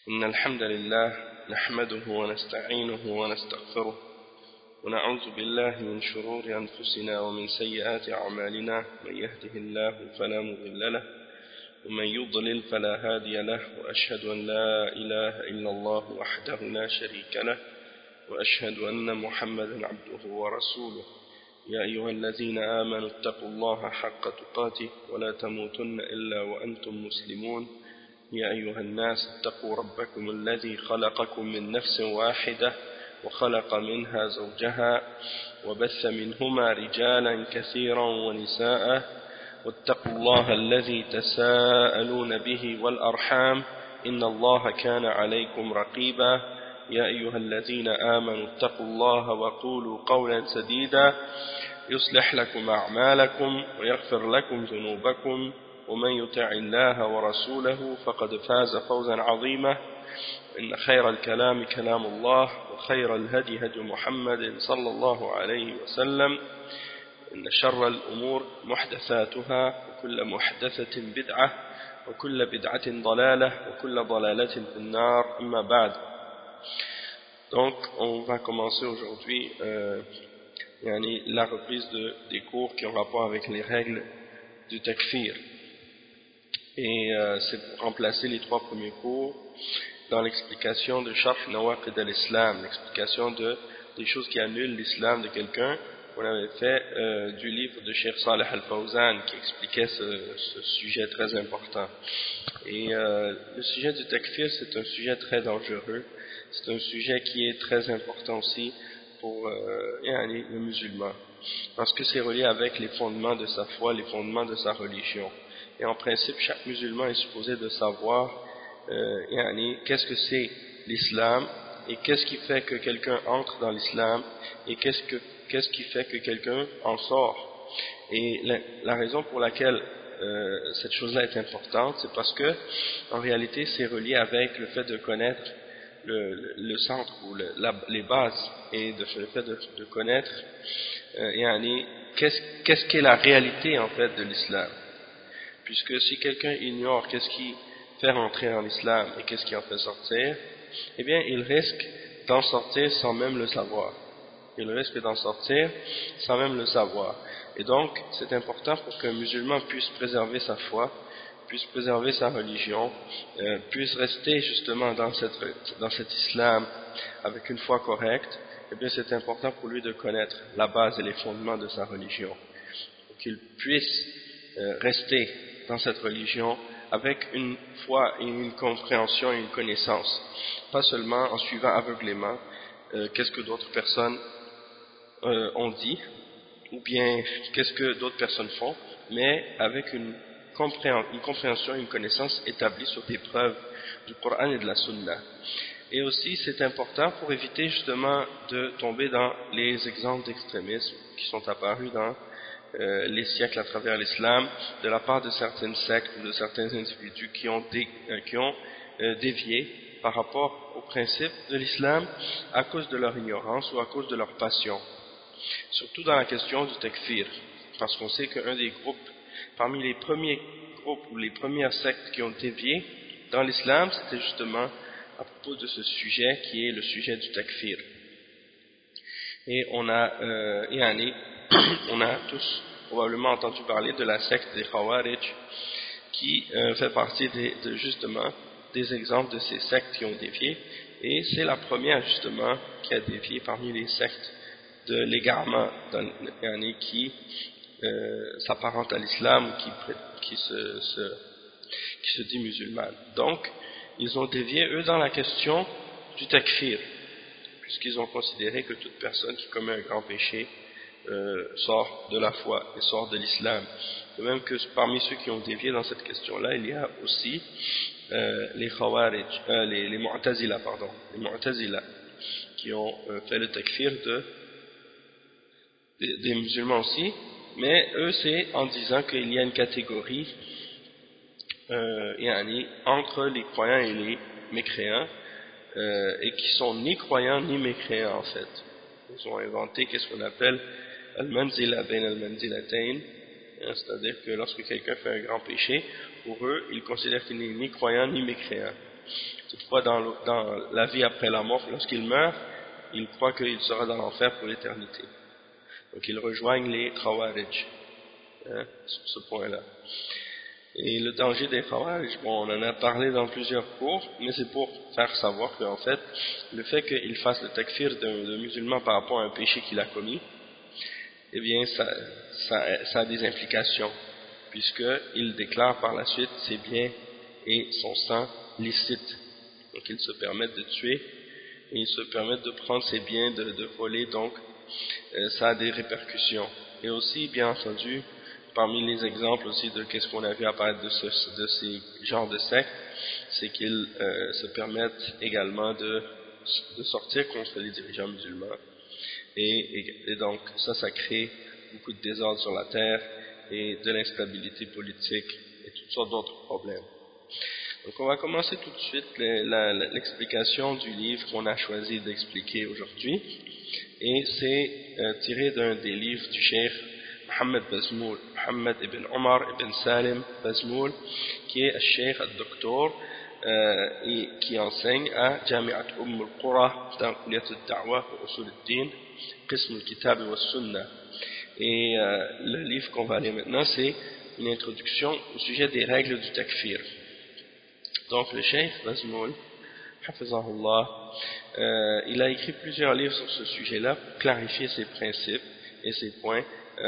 إن الحمد لله نحمده ونستعينه ونستغفره ونعوذ بالله من شرور أنفسنا ومن سيئات أعمالنا من يهده الله فلا مضل له ومن يضلل فلا هادي له وأشهد أن لا إله إلا الله وحده لا شريك له وأشهد أن محمدا عبده ورسوله يا أيها الذين آمنوا اتقوا الله حق تقاته ولا تموتن إلا وأنتم مسلمون يا أيها الناس اتقوا ربكم الذي خلقكم من نفس واحدة وخلق منها زوجها وبث منهما رجالا كثيرا ونساء واتقوا الله الذي تساءلون به والأرحام إن الله كان عليكم رقيبا يا أيها الذين آمنوا اتقوا الله وقولوا قولا سديدا يصلح لكم أعمالكم ويغفر لكم ذنوبكم ومن يطع الله ورسوله فقد فاز فوزا عظيما إن خير الكلام كلام الله وخير الهدي هدي محمد صلى الله عليه وسلم إن شر الأمور محدثاتها وكل محدثة بدعة وكل بدعة ضلالة وكل ضلالة في النار أما بعد. Donc on va commencer aujourd'hui la reprise des cours qui ont rapport avec les règles du takfir. Et c'est pour remplacer les trois premiers cours dans l'explication de Sharh Nawaqid al-Islam, l'explication des choses qui annulent l'islam de quelqu'un. On avait fait du livre de Cheikh Saleh Al-Fawzan qui expliquait ce sujet très important. Et le sujet du takfir, c'est un sujet très dangereux, c'est un sujet qui est très important aussi pour le musulman, parce que c'est relié avec les fondements de sa foi, les fondements de sa religion. Et en principe, chaque musulman est supposé de savoir qu'est-ce que c'est l'islam et qu'est-ce qui fait que quelqu'un entre dans l'islam et qu'est-ce qui fait que quelqu'un en sort. Et la raison pour laquelle cette chose-là est importante, c'est parce que en réalité, c'est relié avec le fait de connaître le centre ou les bases et le fait de connaître qu'est-ce qu'est la réalité en fait de l'islam. Puisque si quelqu'un ignore qu'est-ce qui fait rentrer en islam et qu'est-ce qui en fait sortir, eh bien il risque d'en sortir sans même le savoir. Il risque d'en sortir sans même le savoir. Et donc c'est important pour qu'un musulman puisse préserver sa foi, puisse préserver sa religion, puisse rester justement dans cet islam avec une foi correcte. Eh bien c'est important pour lui de connaître la base et les fondements de sa religion, pour qu'il puisse rester dans cette religion avec une foi et une compréhension et une connaissance, pas seulement en suivant aveuglément qu'est-ce que d'autres personnes ont dit ou bien qu'est-ce que d'autres personnes font, mais avec une compréhension et une connaissance établie sur des preuves du Coran et de la Sunna. Et aussi c'est important pour éviter justement de tomber dans les exemples d'extrémisme qui sont apparus dans les siècles à travers l'islam, de la part de certaines sectes ou de certains individus qui ont dévié par rapport au principe de l'islam à cause de leur ignorance ou à cause de leur passion, surtout dans la question du takfir, parce qu'on sait qu'un des groupes, parmi les premiers groupes ou les premières sectes qui ont dévié dans l'islam, c'était justement à propos de ce sujet qui est le sujet du takfir. Et on a tous probablement entendu parler de la secte des Khawarij qui fait partie justement des exemples de ces sectes qui ont dévié, et c'est la première justement qui a dévié parmi les sectes de l'égarement qui s'apparente à l'islam ou qui se dit musulmane. Donc ils ont dévié eux dans la question du takfir, puisqu'ils ont considéré que toute personne qui commet un grand péché sort de la foi et sort de l'islam. De même que parmi ceux qui ont dévié dans cette question-là, il y a aussi les Khawarij, les Mu'tazila, qui ont fait le takfir des musulmans aussi, mais eux c'est en disant qu'il y a une catégorie entre les croyants et les mécréants, et qui sont ni croyants ni mécréants en fait. Ils ont inventé qu'est-ce qu'on appelle al-manzila bain al-manzilatayn, c'est-à-dire que lorsque quelqu'un fait un grand péché, pour eux, ils considèrent qu'il n'est ni croyant ni mécréant. Toutefois, dans la vie après la mort, lorsqu'il meurt, il croit qu'il sera dans l'enfer pour l'éternité. Donc ils rejoignent les Khawarij, sur ce point-là. Et le danger des Khawarij, bon, on en a parlé dans plusieurs cours, mais c'est pour faire savoir qu'en fait, le fait qu'il fasse le takfir d'un musulman par rapport à un péché qu'il a commis, eh bien, ça a des implications, puisqu'il déclare par la suite ses biens et son sang licites. Donc, ils se permettent de tuer, et ils se permettent de prendre ses biens, de voler, donc, ça a des répercussions. Et aussi, bien entendu, parmi les exemples aussi de qu'est-ce qu'on a vu apparaître de ces genres de sectes, c'est qu'ils se permettent également de sortir contre les dirigeants musulmans. Et donc, ça crée beaucoup de désordre sur la terre et de l'instabilité politique et toutes sortes d'autres problèmes. Donc, on va commencer tout de suite l'explication du livre qu'on a choisi d'expliquer aujourd'hui. Et c'est tiré d'un des livres du cheikh Mohammed Bazmoul, Mohammed ibn Omar ibn Salim Bazmoul, qui est un cheikh, un docteur, et qui enseigne à Jami'at al-Qura dans Kulliyat al-Da'wa wa Usul al-Din, Qism al-Kitab wa Sunnah. Et le livre qu'on va lire maintenant, c'est une introduction au sujet des règles du takfir. Donc le cheikh Bazmoul, Hafizahullah, il a écrit plusieurs livres sur ce sujet-là pour clarifier ses principes et ses points.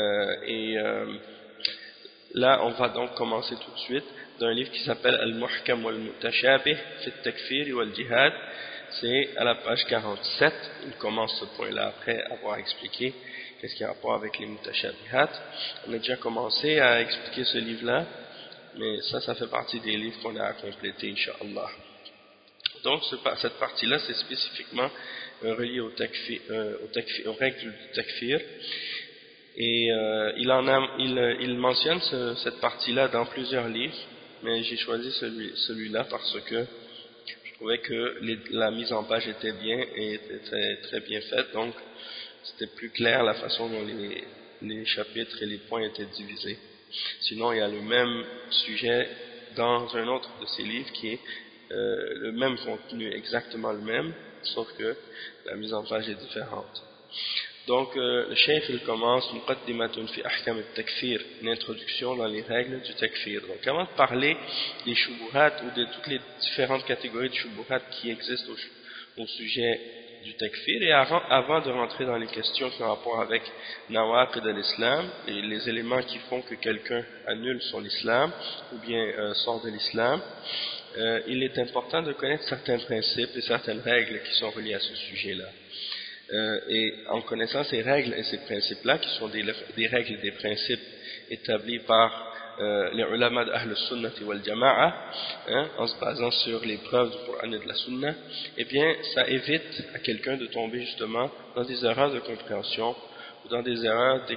Là, on va donc commencer tout de suite d'un livre qui s'appelle Al-Muhkam wal-Mutashabih fi al-Takfir wal-Jihad. C'est à la page 47. Il commence ce point-là après avoir expliqué qu'est-ce qui a rapport avec les Mutashabihat. On a déjà commencé à expliquer ce livre-là, mais ça fait partie des livres qu'on a à compléter, Inch'Allah. Donc, cette partie-là, c'est spécifiquement relié aux règles du takfir. Et il mentionne cette partie-là dans plusieurs livres, mais j'ai choisi celui-là parce que je trouvais que la mise en page était bien et était très, très bien faite, donc c'était plus clair la façon dont les chapitres et les points étaient divisés. Sinon, il y a le même sujet dans un autre de ces livres qui est le même contenu, exactement le même, sauf que la mise en page est différente. Donc, le cheikh, il commence Muqaddimatun fi ahkam al-takfir, une introduction dans les règles du takfir. Donc, avant de parler des shubuhat ou de toutes les différentes catégories de shubuhat qui existent au sujet du takfir, et avant de rentrer dans les questions qui ont rapport avec nawaqid de l'islam, et les éléments qui font que quelqu'un annule son islam ou bien sort de l'islam, il est important de connaître certains principes et certaines règles qui sont reliées à ce sujet-là. Et en connaissant ces règles et ces principes-là, qui sont des règles et des principes établis par les ulama d'Ahl Sunnah wal Jama'a, en se basant sur les preuves du Coran et de la Sunna, eh bien, ça évite à quelqu'un de tomber justement dans des erreurs de compréhension ou dans des erreurs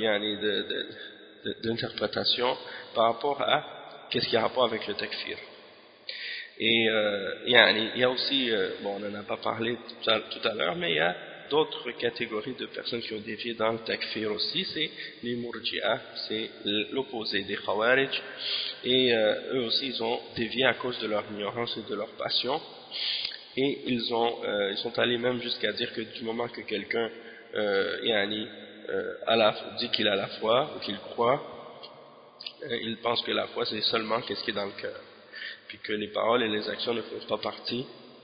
d'interprétation par rapport à qu'est-ce qui a rapport avec le takfir. Et il y a aussi, bon, on n'en a pas parlé tout à l'heure, mais il y a d'autres catégories de personnes qui ont dévié dans le takfir aussi, c'est les murji'a, c'est l'opposé des khawarij, et eux aussi ils ont dévié à cause de leur ignorance et de leur passion, et ils sont allés même jusqu'à dire que du moment que quelqu'un dit qu'il a la foi ou qu'il croit, il pense que la foi c'est seulement qu'est-ce qui est dans le cœur, puis que les paroles et les actions ne font pas partie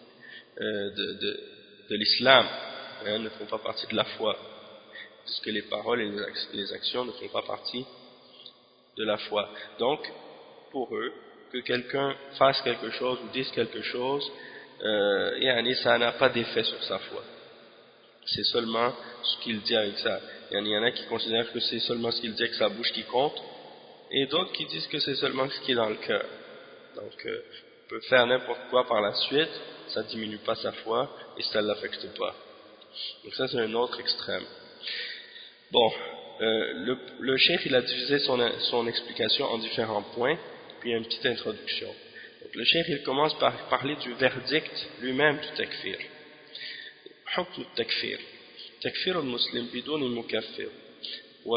de l'islam, ne font pas partie de la foi, puisque les paroles et les actions ne font pas partie de la foi. Donc, pour eux, que quelqu'un fasse quelque chose ou dise quelque chose, ça n'a pas d'effet sur sa foi. C'est seulement ce qu'il dit avec ça. Il y en a qui considèrent que c'est seulement ce qu'il dit avec sa bouche qui compte, et d'autres qui disent que c'est seulement ce qui est dans le cœur. Donc, il peut faire n'importe quoi par la suite, ça ne diminue pas sa foi et ça ne l'affecte pas. Donc ça, c'est un autre extrême. Bon, le cheikh, il a divisé son explication en différents points, puis une petite introduction. Donc, le cheikh, il commence par parler du verdict lui-même du takfir. حكم التكفير تكفير المسلم بدون مكفر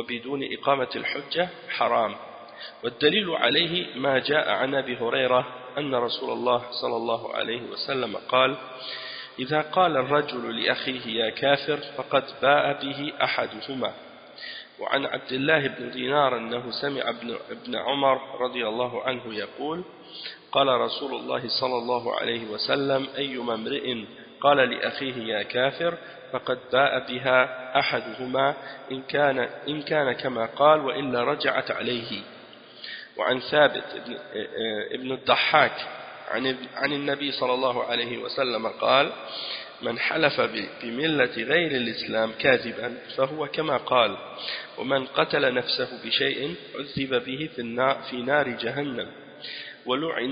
وبدون إقامة الحجة حرام والدليل عليه ما جاء عن أبي هريرة أن رسول الله صلى الله عليه وسلم قال إذا قال الرجل لأخيه يا كافر فقد باء به أحدهما. وعن عبد الله بن دينار أنه سمع ابن عمر رضي الله عنه يقول قال رسول الله صلى الله عليه وسلم أيما امرئ قال لأخيه يا كافر فقد باء بها أحدهما إن كان كما قال وإلا رجعت عليه. وعن ثابت ابن الضحاك عن النبي صلى الله عليه وسلم قال من حلف بملة غير الإسلام كاذبا فهو كما قال ومن قتل نفسه بشيء عذب به في نار جهنم ولعن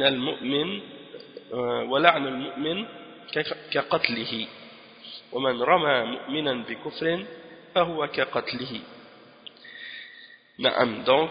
المؤمن كقتله ومن رمى مؤمنا بكفر فهو كقتله. نعم. Donc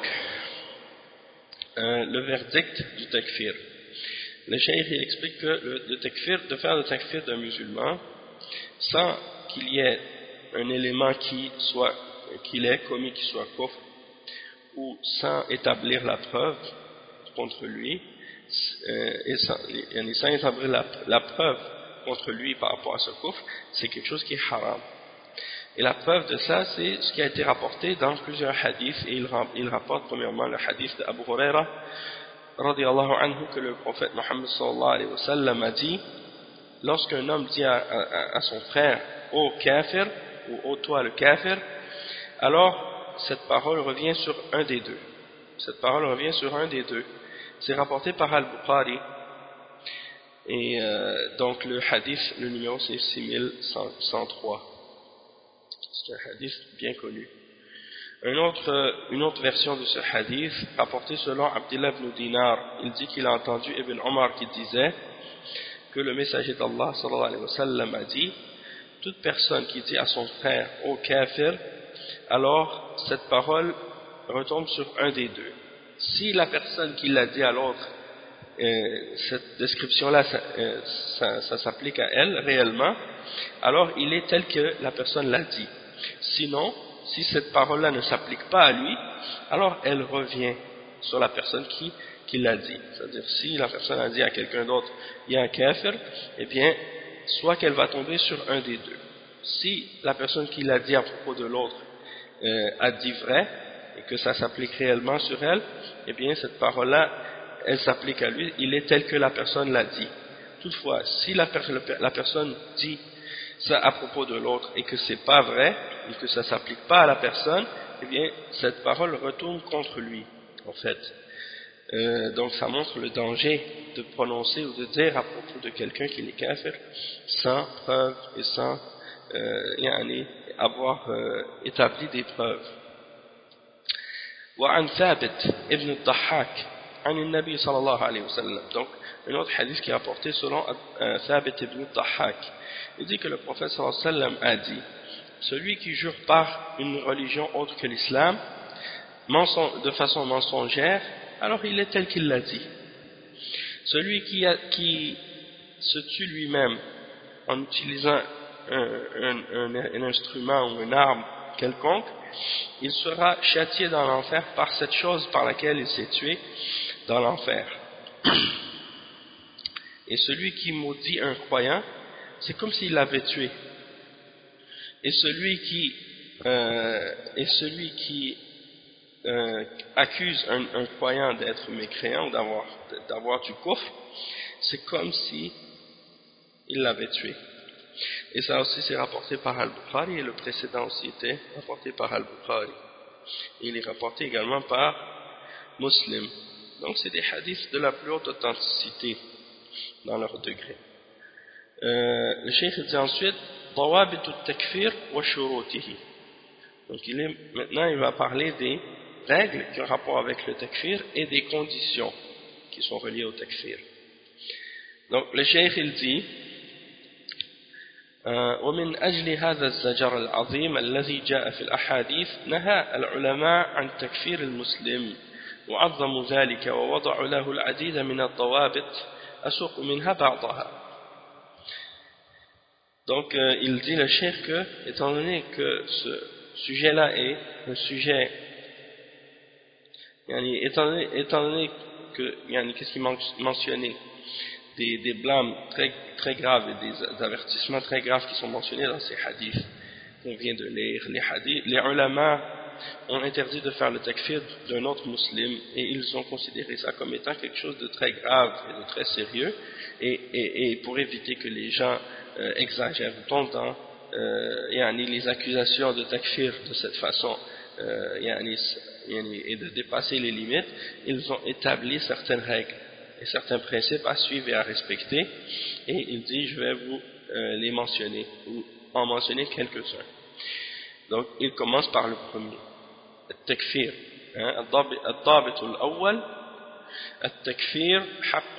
le verdict du takfir. Le cheikh il explique que le takfir, de faire le takfir d'un musulman sans qu'il y ait un élément qu'il ait commis qui soit kufr, ou sans établir la preuve contre lui, et sans établir la preuve contre lui par rapport à ce kufr, c'est quelque chose qui est haram. Et la preuve de ça, c'est ce qui a été rapporté dans plusieurs hadiths, et il rapporte premièrement le hadith d'Abu Huraira radiyallahu anhu, que le prophète Mohammed sallallahu alayhi wa sallam a dit, lorsqu'un homme dit à son frère ô kafir, ou ô toi le kafir, alors cette parole revient sur un des deux. Cette parole revient sur un des deux. C'est rapporté par Al-Bukhari, et donc le hadith, le numéro c'est 6103. C'est un hadith bien connu. Une autre version de ce hadith, rapportée selon Abdullah ibn Dinar, il dit qu'il a entendu Ibn Omar qui disait que le messager d'Allah sallallahu alayhi wa sallam a dit toute personne qui dit à son frère ô kafir, alors cette parole retombe sur un des deux. Si la personne qui l'a dit à l'autre, cette description-là, ça s'applique à elle réellement, alors il est tel que la personne l'a dit. Sinon, si cette parole-là ne s'applique pas à lui, alors elle revient sur la personne qui l'a dit. C'est-à-dire, si la personne a dit à quelqu'un d'autre, il y a un kafir, eh bien, soit qu'elle va tomber sur un des deux. Si la personne qui l'a dit à propos de l'autre a dit vrai, et que ça s'applique réellement sur elle, eh bien, cette parole-là, elle s'applique à lui, il est tel que la personne l'a dit. Toutefois, si la personne dit ça à propos de l'autre et que c'est pas vrai, et que ça s'applique pas à la personne, eh bien, cette parole retourne contre lui, en fait. Donc, ça montre le danger de prononcer ou de dire à propos de quelqu'un qu'il est kafir sans preuve et sans avoir établi des preuves. وعن ثابت ابن الضحاك عن النبي صلى الله عليه وسلم. Donc, un autre hadith qui est apporté selon Thabit ibn al-Dahhak. Il dit que le prophète sallallahu alayhi wa sallam a dit celui qui jure par une religion autre que l'islam de façon mensongère, alors il est tel qu'il l'a dit. Celui qui se tue lui-même en utilisant un instrument ou une arme quelconque, il sera châtié dans l'enfer par cette chose par laquelle il s'est tué dans l'enfer. Et celui qui maudit un croyant, c'est comme s'il l'avait tué. Et celui qui accuse un croyant d'être mécréant, d'avoir du kufr, c'est comme si il l'avait tué. Et ça aussi c'est rapporté par Al-Bukhari, et le précédent aussi était rapporté par Al-Bukhari. Il est rapporté également par Muslim. Donc c'est des hadiths de la plus haute authenticité dans leur degré. Le cheikh dit ensuite ضوابط التكفير وشروطه. Donc maintenant il va parler des règles qui ont rapport avec le takfir et des conditions qui sont reliées au takfir. Donc le cheikh il dit ومن أجل هذا الزجر العظيم الذي جاء في الأحاديث نهى العلماء عن تكفير المسلم وعظموا ذلك ووضعوا له العديد من الضوابط أسوق منها بعضها. Donc il dit le cheikh que étant donné que ce sujet-là est un sujet étant donné qu'est-ce qui est mentionné, des blâmes très, très graves et des avertissements très graves qui sont mentionnés dans ces hadiths qu'on vient de lire. Les ulama ont interdit de faire le takfir d'un autre musulman et ils ont considéré ça comme étant quelque chose de très grave et de très sérieux, et pour éviter que les gens exagèrent dans les accusations de takfir de cette façon et de dépasser les limites, ils ont établi certaines règles et certains principes à suivre et à respecter, et il dit je vais vous les mentionner ou en mentionner quelques-uns. Donc il commence par le premier, التكفير. الضابط الأول التكفير حق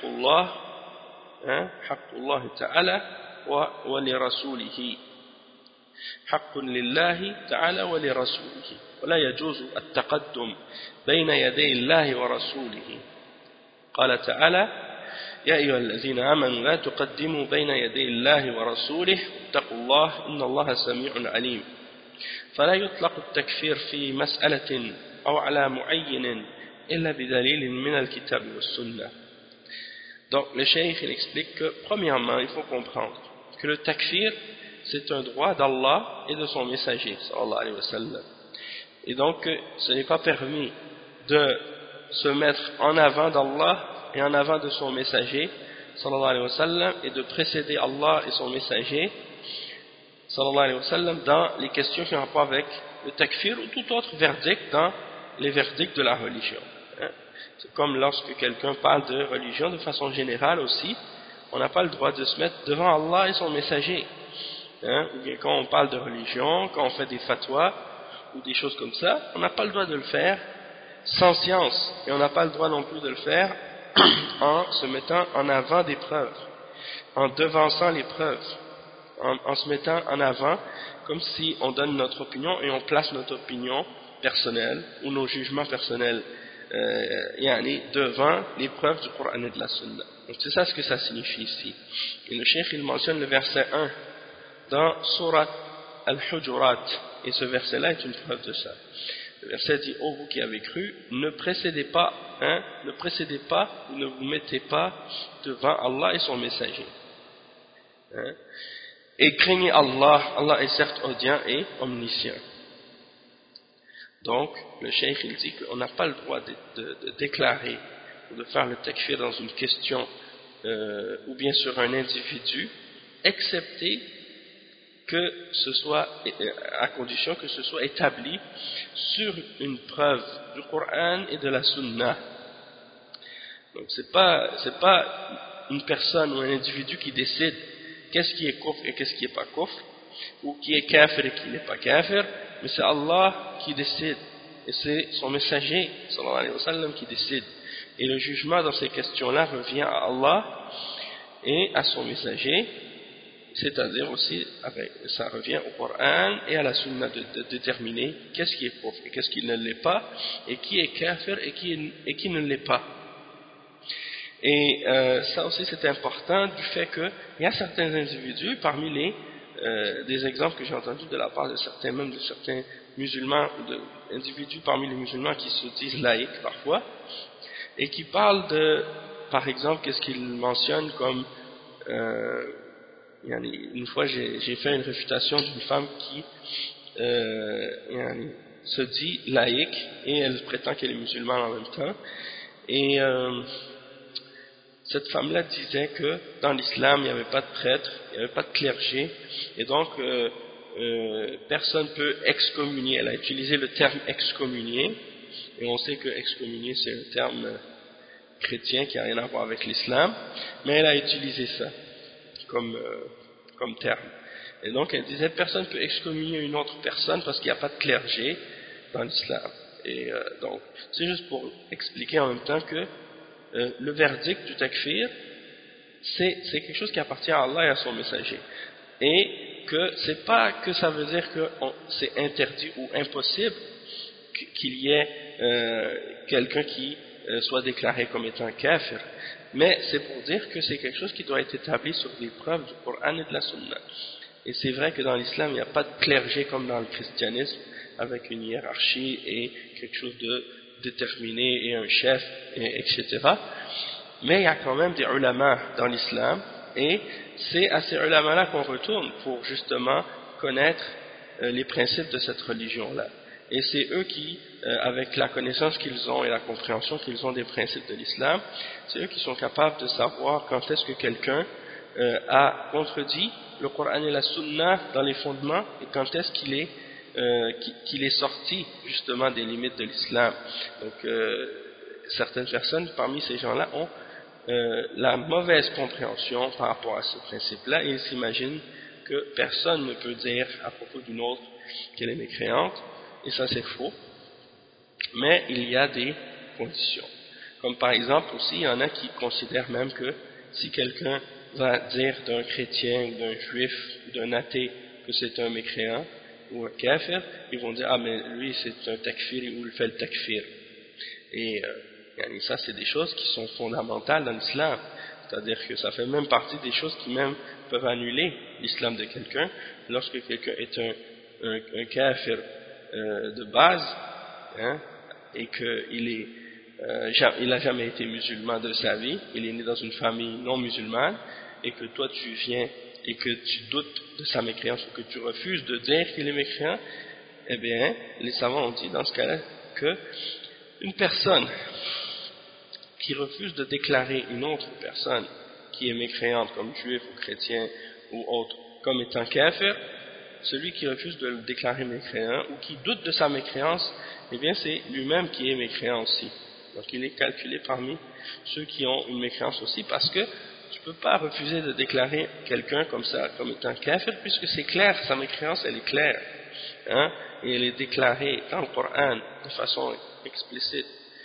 الله تعالى ولرسوله، حق لله تعالى ولرسوله، ولا يجوز التقدم بين يدي الله ورسوله. قال تعالى يا أيها الذين آمنوا لا تقدموا بين يدي الله ورسوله اتقوا الله إن الله سميع عليم. فلا يطلق التكفير في مسألة أو على معين إلا بدليل من الكتاب والسنة. Donc le cheikh il explique que premièrement il faut comprendre que le takfir c'est un droit d'Allah et de son messager sallallahu alayhi wa sallam, et donc ce n'est pas permis de se mettre en avant d'Allah et en avant de son messager sallallahu alayhi wa sallam et de précéder Allah et son messager sallallahu alayhi wa sallam dans les questions qui ont rapport avec le takfir ou tout autre verdict dans les verdicts de la religion. C'est comme lorsque quelqu'un parle de religion de façon générale aussi, on n'a pas le droit de se mettre devant Allah et son messager. Ou bien quand on parle de religion, quand on fait des fatwas ou des choses comme ça, on n'a pas le droit de le faire sans science, et on n'a pas le droit non plus de le faire en se mettant en avant des preuves, en devançant les preuves, en se mettant en avant comme si on donne notre opinion et on place notre opinion personnelle ou nos jugements personnels devant les preuves du Coran et de la Sunna. Donc c'est ça ce que ça signifie ici. Et le cheikh il mentionne le verset 1 dans Surat Al-Hujurat, et ce verset là est une preuve de ça. Le verset dit: ô vous qui avez cru, ne précédez pas ou ne vous mettez pas devant Allah et son messager, et craignez Allah. Allah est certes audient et omniscient. Donc le cheikh il dit qu'on n'a pas le droit de déclarer ou de faire le takfir dans une question ou bien sur un individu, excepté que ce soit à condition que ce soit établi sur une preuve du Coran et de la Sunna. Donc c'est pas une personne ou un individu qui décide qu'est-ce qui est kufr et qu'est-ce qui est pas kufr, ou qui est kafir et qui n'est pas kafir, mais c'est Allah qui décide, et c'est son messager sallallahu alayhi wa sallam qui décide, et le jugement dans ces questions-là revient à Allah et à son messager, c'est-à-dire aussi ça revient au Coran et à la Sunna de déterminer qu'est-ce qui est kufr et qu'est-ce qui ne l'est pas, et qui est kafir et qui ne l'est pas. Et ça aussi c'est important du fait qu'il y a certains individus parmi des exemples que j'ai entendus de la part de certains musulmans, d'individus parmi les musulmans qui se disent laïcs parfois, et qui parlent de, par exemple, qu'est-ce qu'ils mentionnent comme une fois j'ai fait une réfutation d'une femme qui se dit laïque et elle prétend qu'elle est musulmane en même temps, et cette femme-là disait que dans l'islam il n'y avait pas de prêtre, il n'y avait pas de clergé, et donc personne ne peut excommunier. Elle a utilisé le terme excommunier, et on sait que excommunier c'est un terme chrétien qui n'a rien à voir avec l'islam, mais elle a utilisé ça comme terme. Et donc elle disait personne ne peut excommunier une autre personne parce qu'il n'y a pas de clergé dans l'islam. Et donc c'est juste pour expliquer en même temps que le verdict du takfir c'est quelque chose qui appartient à Allah et à son messager, et que c'est pas que ça veut dire que c'est interdit ou impossible qu'il y ait quelqu'un qui soit déclaré comme étant kafir, mais c'est pour dire que c'est quelque chose qui doit être établi sur des preuves du Coran et de la Sunna. Et c'est vrai que dans l'islam il n'y a pas de clergé comme dans le christianisme avec une hiérarchie et quelque chose déterminé et un chef, etc. Mais il y a quand même des ulama dans l'islam, et c'est à ces ulama-là qu'on retourne pour justement connaître les principes de cette religion-là. Et c'est eux qui, avec la connaissance qu'ils ont et la compréhension qu'ils ont des principes de l'islam, c'est eux qui sont capables de savoir quand est-ce que quelqu'un a contredit le Coran et la Sunna dans les fondements, et quand est-ce qu'il est sorti justement des limites de l'islam. Donc certaines personnes parmi ces gens-là ont la mauvaise compréhension par rapport à ce principe-là, et ils s'imaginent que personne ne peut dire à propos d'une autre qu'elle est mécréante, et ça c'est faux. Mais il y a des conditions. Comme par exemple aussi, il y en a qui considèrent même que si quelqu'un va dire d'un chrétien ou d'un juif ou d'un athée que c'est un mécréant ou un kafir, ils vont dire ah mais lui c'est un takfir ou il fait le takfir. Et ça c'est des choses qui sont fondamentales dans l'islam, c'est-à-dire que ça fait même partie des choses qui même peuvent annuler l'islam de quelqu'un. Lorsque quelqu'un est un kafir de base, hein, et qu'il n'a jamais été musulman de sa vie, il est né dans une famille non musulmane, et que toi tu viens et que tu doutes de sa mécréance ou que tu refuses de dire qu'il est mécréant, eh bien les savants ont dit dans ce cas-là que une personne qui refuse de déclarer une autre personne qui est mécréante comme juif ou chrétien ou autre comme étant kafir, celui qui refuse de le déclarer mécréant ou qui doute de sa mécréance, eh bien c'est lui-même qui est mécréant aussi. Donc il est calculé parmi ceux qui ont une mécréance aussi, parce que tu ne peux pas refuser de déclarer quelqu'un comme ça, comme étant kafir, puisque c'est clair, sa mécréance elle est claire, hein, et elle est déclarée dans le Coran de façon explicite.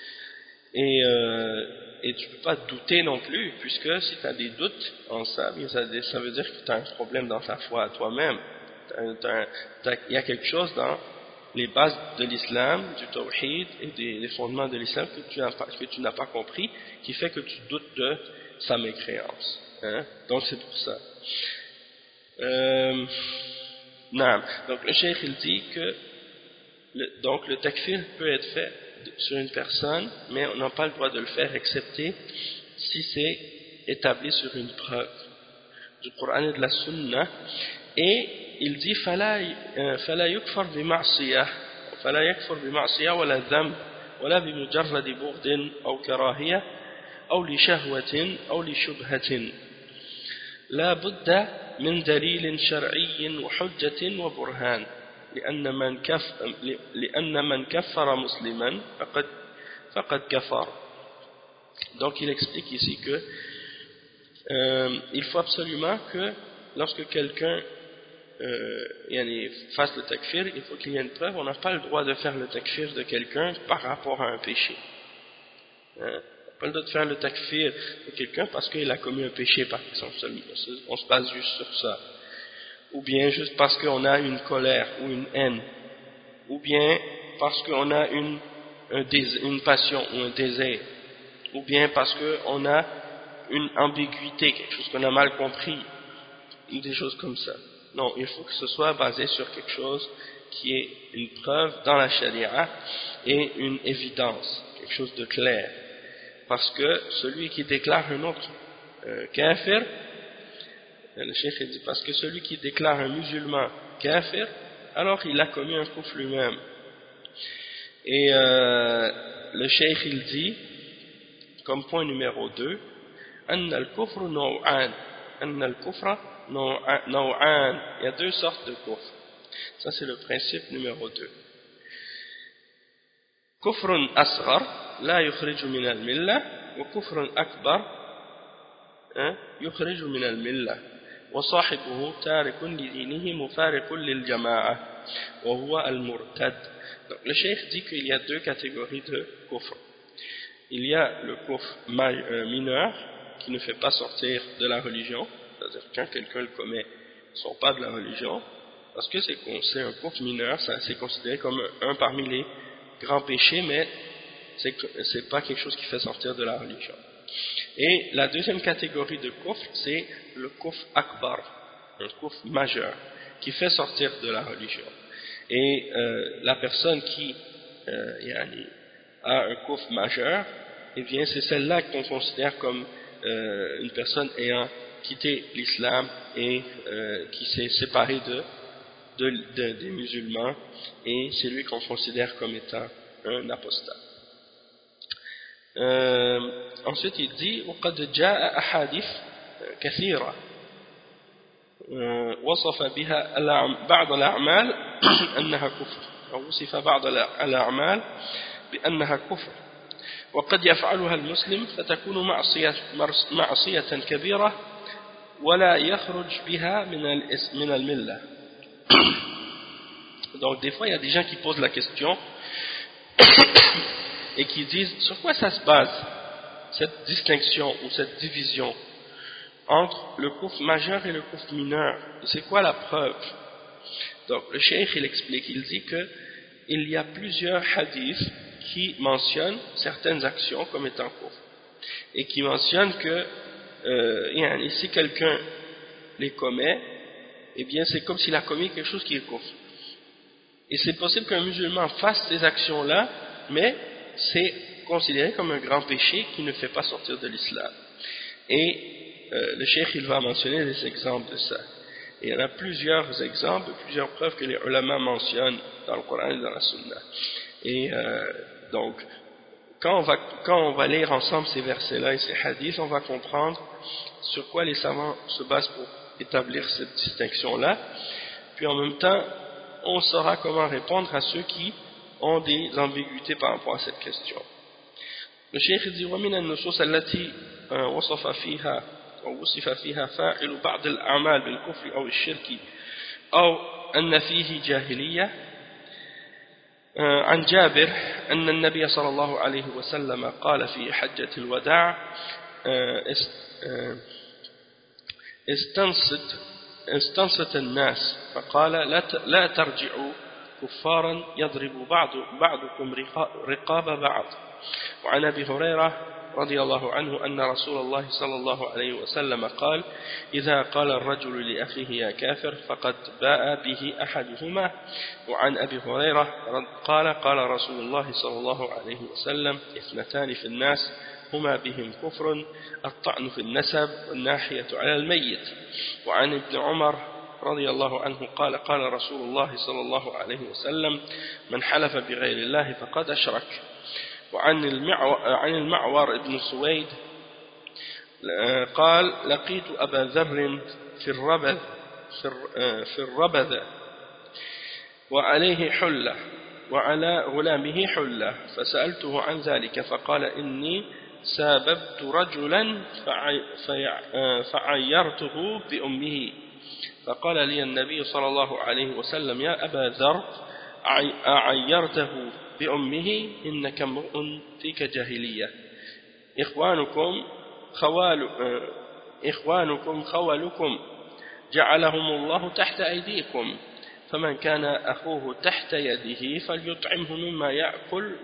Et tu ne peux pas douter non plus, puisque si tu as des doutes en ça, ça veut dire que tu as un problème dans ta foi à toi-même. Il y a quelque chose dans les bases de l'islam, du tawhid et des fondements de l'islam que tu n'as pas compris, qui fait que tu doutes de sa mécréance. Hein? Donc c'est pour ça. Donc le cheikh il dit que donc le takfir peut être fait sur une personne, mais on n'a pas le droit de le faire excepté si c'est établi sur une preuve du Coran et de la Sunna. Et il dit فلا يكفر بمعصية فلا يكفر بمعصية ولا ذنب ولا بمجرد بغض أو كراهية أو لشهوة أو لشبهة لا بد من دليل شرعي وحجة وبرهان لأن من كفر مسلما فقد كفر. Donc il explique ici que il faut absolument que lorsque quelqu'un fasse le takfir, il faut qu'il y ait une preuve. On n'a pas le droit de faire le takfir de quelqu'un par rapport à un péché. On n'a pas le droit de faire le takfir de quelqu'un parce qu'il a commis un péché, par exemple. On se base juste sur ça. Ou bien juste parce qu'on a une colère ou une haine. Ou bien parce qu'on a une passion ou un désir. Ou bien parce qu'on a une ambiguïté, quelque chose qu'on a mal compris. Ou des choses comme ça. Non, il faut que ce soit basé sur quelque chose qui est une preuve dans la charia et une évidence, quelque chose de clair. Parce que celui qui déclare un autre kafir, le cheikh dit, parce que celui qui déclare un musulman kafir, alors il a commis un kufr lui-même. Et le cheikh il dit, comme point numéro 2, أن الكفر نوعان أن الكفر نوعان. Il y a deux sortes de kufr. Ça c'est le principe numéro 2. كفر أصغر لا يخرج من الملة وكفر أكبر يخرج من الملة وصاحبه تارك لدينه مفارق للجماعة وهو المرتد. Donc le cheikh dit qu'il y a deux catégories de kufr. Il y a le kufr mineur qui ne fait pas sortir de la religion, c'est-à-dire quand quelqu'un le commet, il ne sort pas de la religion, parce que c'est un kufr mineur, c'est considéré comme un parmi les grands péchés, mais c'est pas quelque chose qui fait sortir de la religion. Et la deuxième catégorie de kufr, c'est le kufr akbar, un kufr majeur, qui fait sortir de la religion. Et la personne qui à un kufr majeur, eh bien c'est celle-là qu'on considère comme une personne ayant quitté l'islam et qui s'est séparé des musulmans, et c'est lui qu'on considère comme étant un apostat. Ensuite il dit وقد جاء أحاديث كثيرة وصف بها بعض الأعمال أنها كفر أو وصف بعض الأعمال بأنها كفر وقد يفعلها المسلم فتكون معصية كبيرة ولا يخرج بها من الملة. Donc des fois il y a des gens qui posent la question et qui disent sur quoi ça se base cette distinction ou cette division entre le kufr majeur et le kufr mineur, c'est quoi la preuve? Donc le cheikh il explique, il dit que il y a plusieurs hadiths qui mentionnent certaines actions comme étant kufr et qui mentionnent que si quelqu'un les commet, eh bien c'est comme s'il a commis quelque chose qui est kufr. Et c'est possible qu'un musulman fasse ces actions-là, mais c'est considéré comme un grand péché qui ne fait pas sortir de l'islam. Et le cheikh il va mentionner des exemples de ça. Et il y en a plusieurs exemples, plusieurs preuves que les ulama mentionnent dans le Coran et dans la Sunna. Et donc, quand on va lire ensemble ces versets-là et ces hadiths, on va comprendre sur quoi les savants se basent pour établir cette distinction-là. Puis en même temps, on saura comment répondre à ceux qui ont des ambiguïtés par rapport à cette question. Le cheikh dit ومن النصوص التي وصف فيها فاعل بعض الأعمال بالكفر أو الشرك أو أن فيه جاهلية عن جابر أن النبي صلى الله عليه وسلم قال في حجة الوداع استنصت الناس فقال لا ترجعوا كفارا يضرب بعضكم رقاب بعض. وعن أبي هريرة رضي الله عنه أن رسول الله صلى الله عليه وسلم قال إذا قال الرجل لأخيه يا كافر فقد باء به أحدهما. وعن أبي هريرة قال رسول الله صلى الله عليه وسلم اثنتان في الناس هما بهم كفر الطعن في النسب والناحية على الميت. وعن ابن عمر رضي الله عنه قال رسول الله صلى الله عليه وسلم من حلف بغير الله فقد أشرك. وعن المعور ابن سويد قال لقيت أبا ذر في الربذ وعليه حلة وعلى غلامه حلة فسألته عن ذلك فقال إني ساببت رجلا فعيرته بأمه فقال لي النبي صلى الله عليه وسلم يا أبا ذر أعيرته بأمه إنك امرؤ فيك جاهلية إخوانكم خولكم جعلهم الله تحت أيديكم فمن كان أخوه تحت يده فليطعمه مما يأكل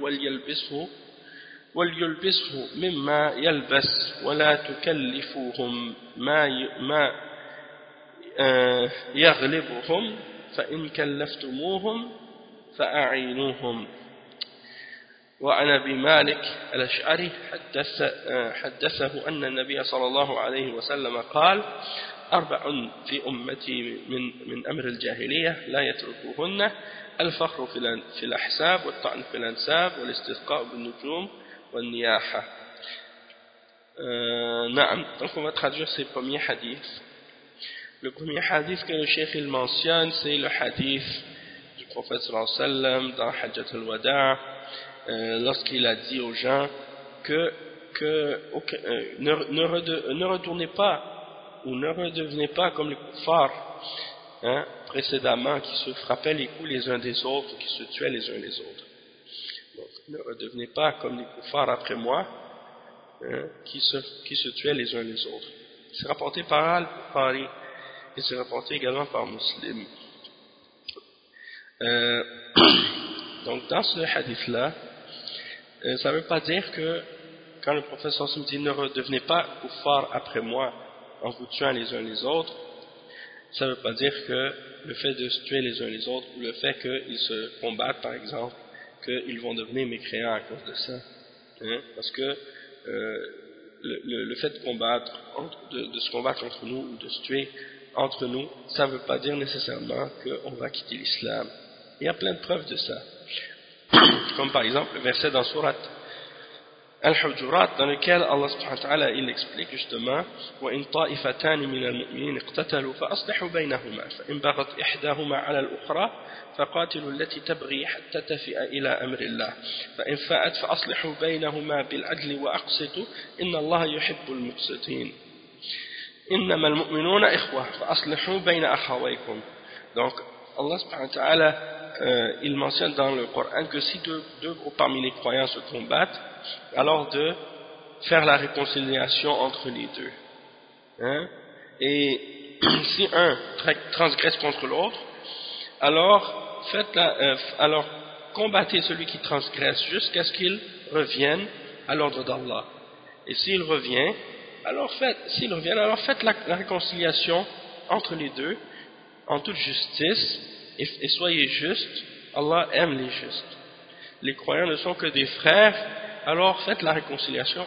وليلبسه مما يلبس ولا تكلفوهم ما يغلبهم فإن كلفتموهم فأعينوهم. وعن أبي مالك الأشعري حدثه أن النبي صلى الله عليه وسلم قال 4 في أمتي من أمر الجاهلية لا يتركوهن الفخر في الأحساب والطعن في الأنساب والاستسقاء بالنجوم والنياحة. نعم. Donc on va traduire ces premiers hadiths. Le premier hadith que le cheikh il mentionne, c'est le hadith du prophète sallallahu alayhi wa sallam dans Hajjat al-Wada', lorsqu'il a dit aux gens que ne retournez pas ou ne redevenez pas comme les kuffars précédemment qui se frappaient les coups les uns des autres, qui se tuaient les uns les autres. Donc, ne redevenez pas comme les kuffars après moi qui se tuaient les uns les autres. C'est rapporté par Al-Bukhari et c'est rapporté également par Muslim. Donc dans ce hadith-là, ça ne veut pas dire que quand le prophète sallallahu alayhi wa sallam dit ne redevenez pas kuffar après moi en vous tuant les uns les autres, ça ne veut pas dire que le fait de se tuer les uns les autres ou le fait qu'ils se combattent par exemple qu'ils vont devenir mécréants à cause de ça. Hein, parce que le fait de combattre, de se combattre entre nous ou de se tuer entre nous, ça ne veut pas dire nécessairement qu'on va quitter l'islam. Il y a plein de preuves de ça. Comme par exemple le verset dans Surat Al-Hujurat, dans lequel Allah subhanahu wa ta'ala il explique justement وَإِن طَائِفَتَانِ مِنَ الْمُؤْمِنِينَ اقْتَتَلُوا فَأَصْلِحُوا بَيْنَهُمَا فَإِن بَغَتْ إِحْدَاهُمَا عَلَى الْأُخْرَى فَقَاتِلُوا الَّتِي تَبْغِي حَتَّى تَفِئَ إِلَى أَمْرِ اللَّهِ فَإِن فَاءَتْ فَأَصْلِحُوا بَيْنَهُمَا بِالْعَدْلِ وَأَقْسِطُوا إِنَّ اللَّهَ يُحِبُّ الْمُقْسِطِينَ إِنَّمَا الْمُؤْمِنُونَ إِخْوَةٌ فَأَصْلِحُوا بَيْنَ أَخَوَيْكُمْ. Donc Allah subhanahu wa ta'ala il mentionne dans le Coran que si deux groupes parmi les croyants se combattent, alors de faire la réconciliation entre les deux. Hein? Et si un transgresse contre l'autre, alors, alors combattez celui qui transgresse jusqu'à ce qu'il revienne à l'ordre d'Allah. Et s'il revient, alors faites la réconciliation entre les deux en toute justice et soyez justes. Allah aime les justes. Les croyants ne sont que des frères, alors faites la réconciliation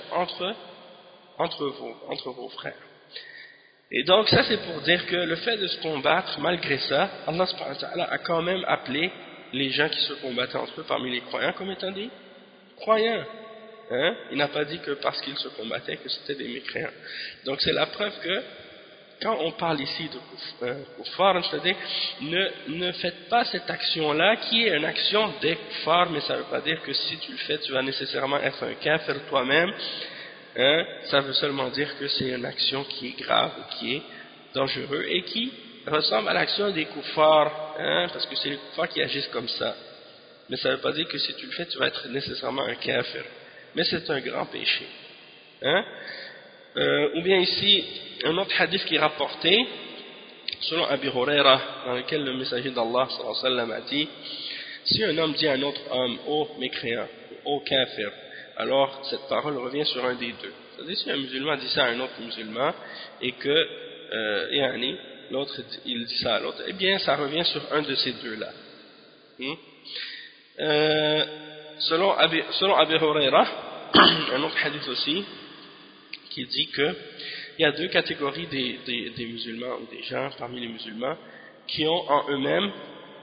entre vos frères. Et donc ça c'est pour dire que le fait de se combattre, malgré ça, Allah subhanahu wa ta'ala a quand même appelé les gens qui se combattaient entre eux parmi les croyants comme étant des croyants. Hein? Il n'a pas dit que parce qu'ils se combattaient que c'était des mécréants. Donc c'est la preuve que quand on parle ici de kuffar, c'est-à-dire ne faites pas cette action-là qui est une action des kuffar, mais ça ne veut pas dire que si tu le fais, tu vas nécessairement être un kafir toi-même. Hein, ça veut seulement dire que c'est une action qui est grave, qui est dangereuse et qui ressemble à l'action des kuffar, hein, parce que c'est les kuffar qui agissent comme ça. Mais ça ne veut pas dire que si tu le fais, tu vas être nécessairement un kafir. Mais c'est un grand péché. Hein. Ou bien ici, un autre hadith qui est rapporté, selon Abi Huraira, dans lequel le messager d'Allah sallallahu alayhi wa sallam a dit, si un homme dit à un autre homme, ô mécréant, ô kafir, alors cette parole revient sur un des deux. C'est-à-dire si un musulman dit ça à un autre musulman et que l'autre il dit ça à l'autre, eh bien ça revient sur un de ces deux-là. Selon Abi Huraira, un autre hadith aussi qui dit que il y a deux catégories des musulmans ou des gens parmi les musulmans qui ont en eux-mêmes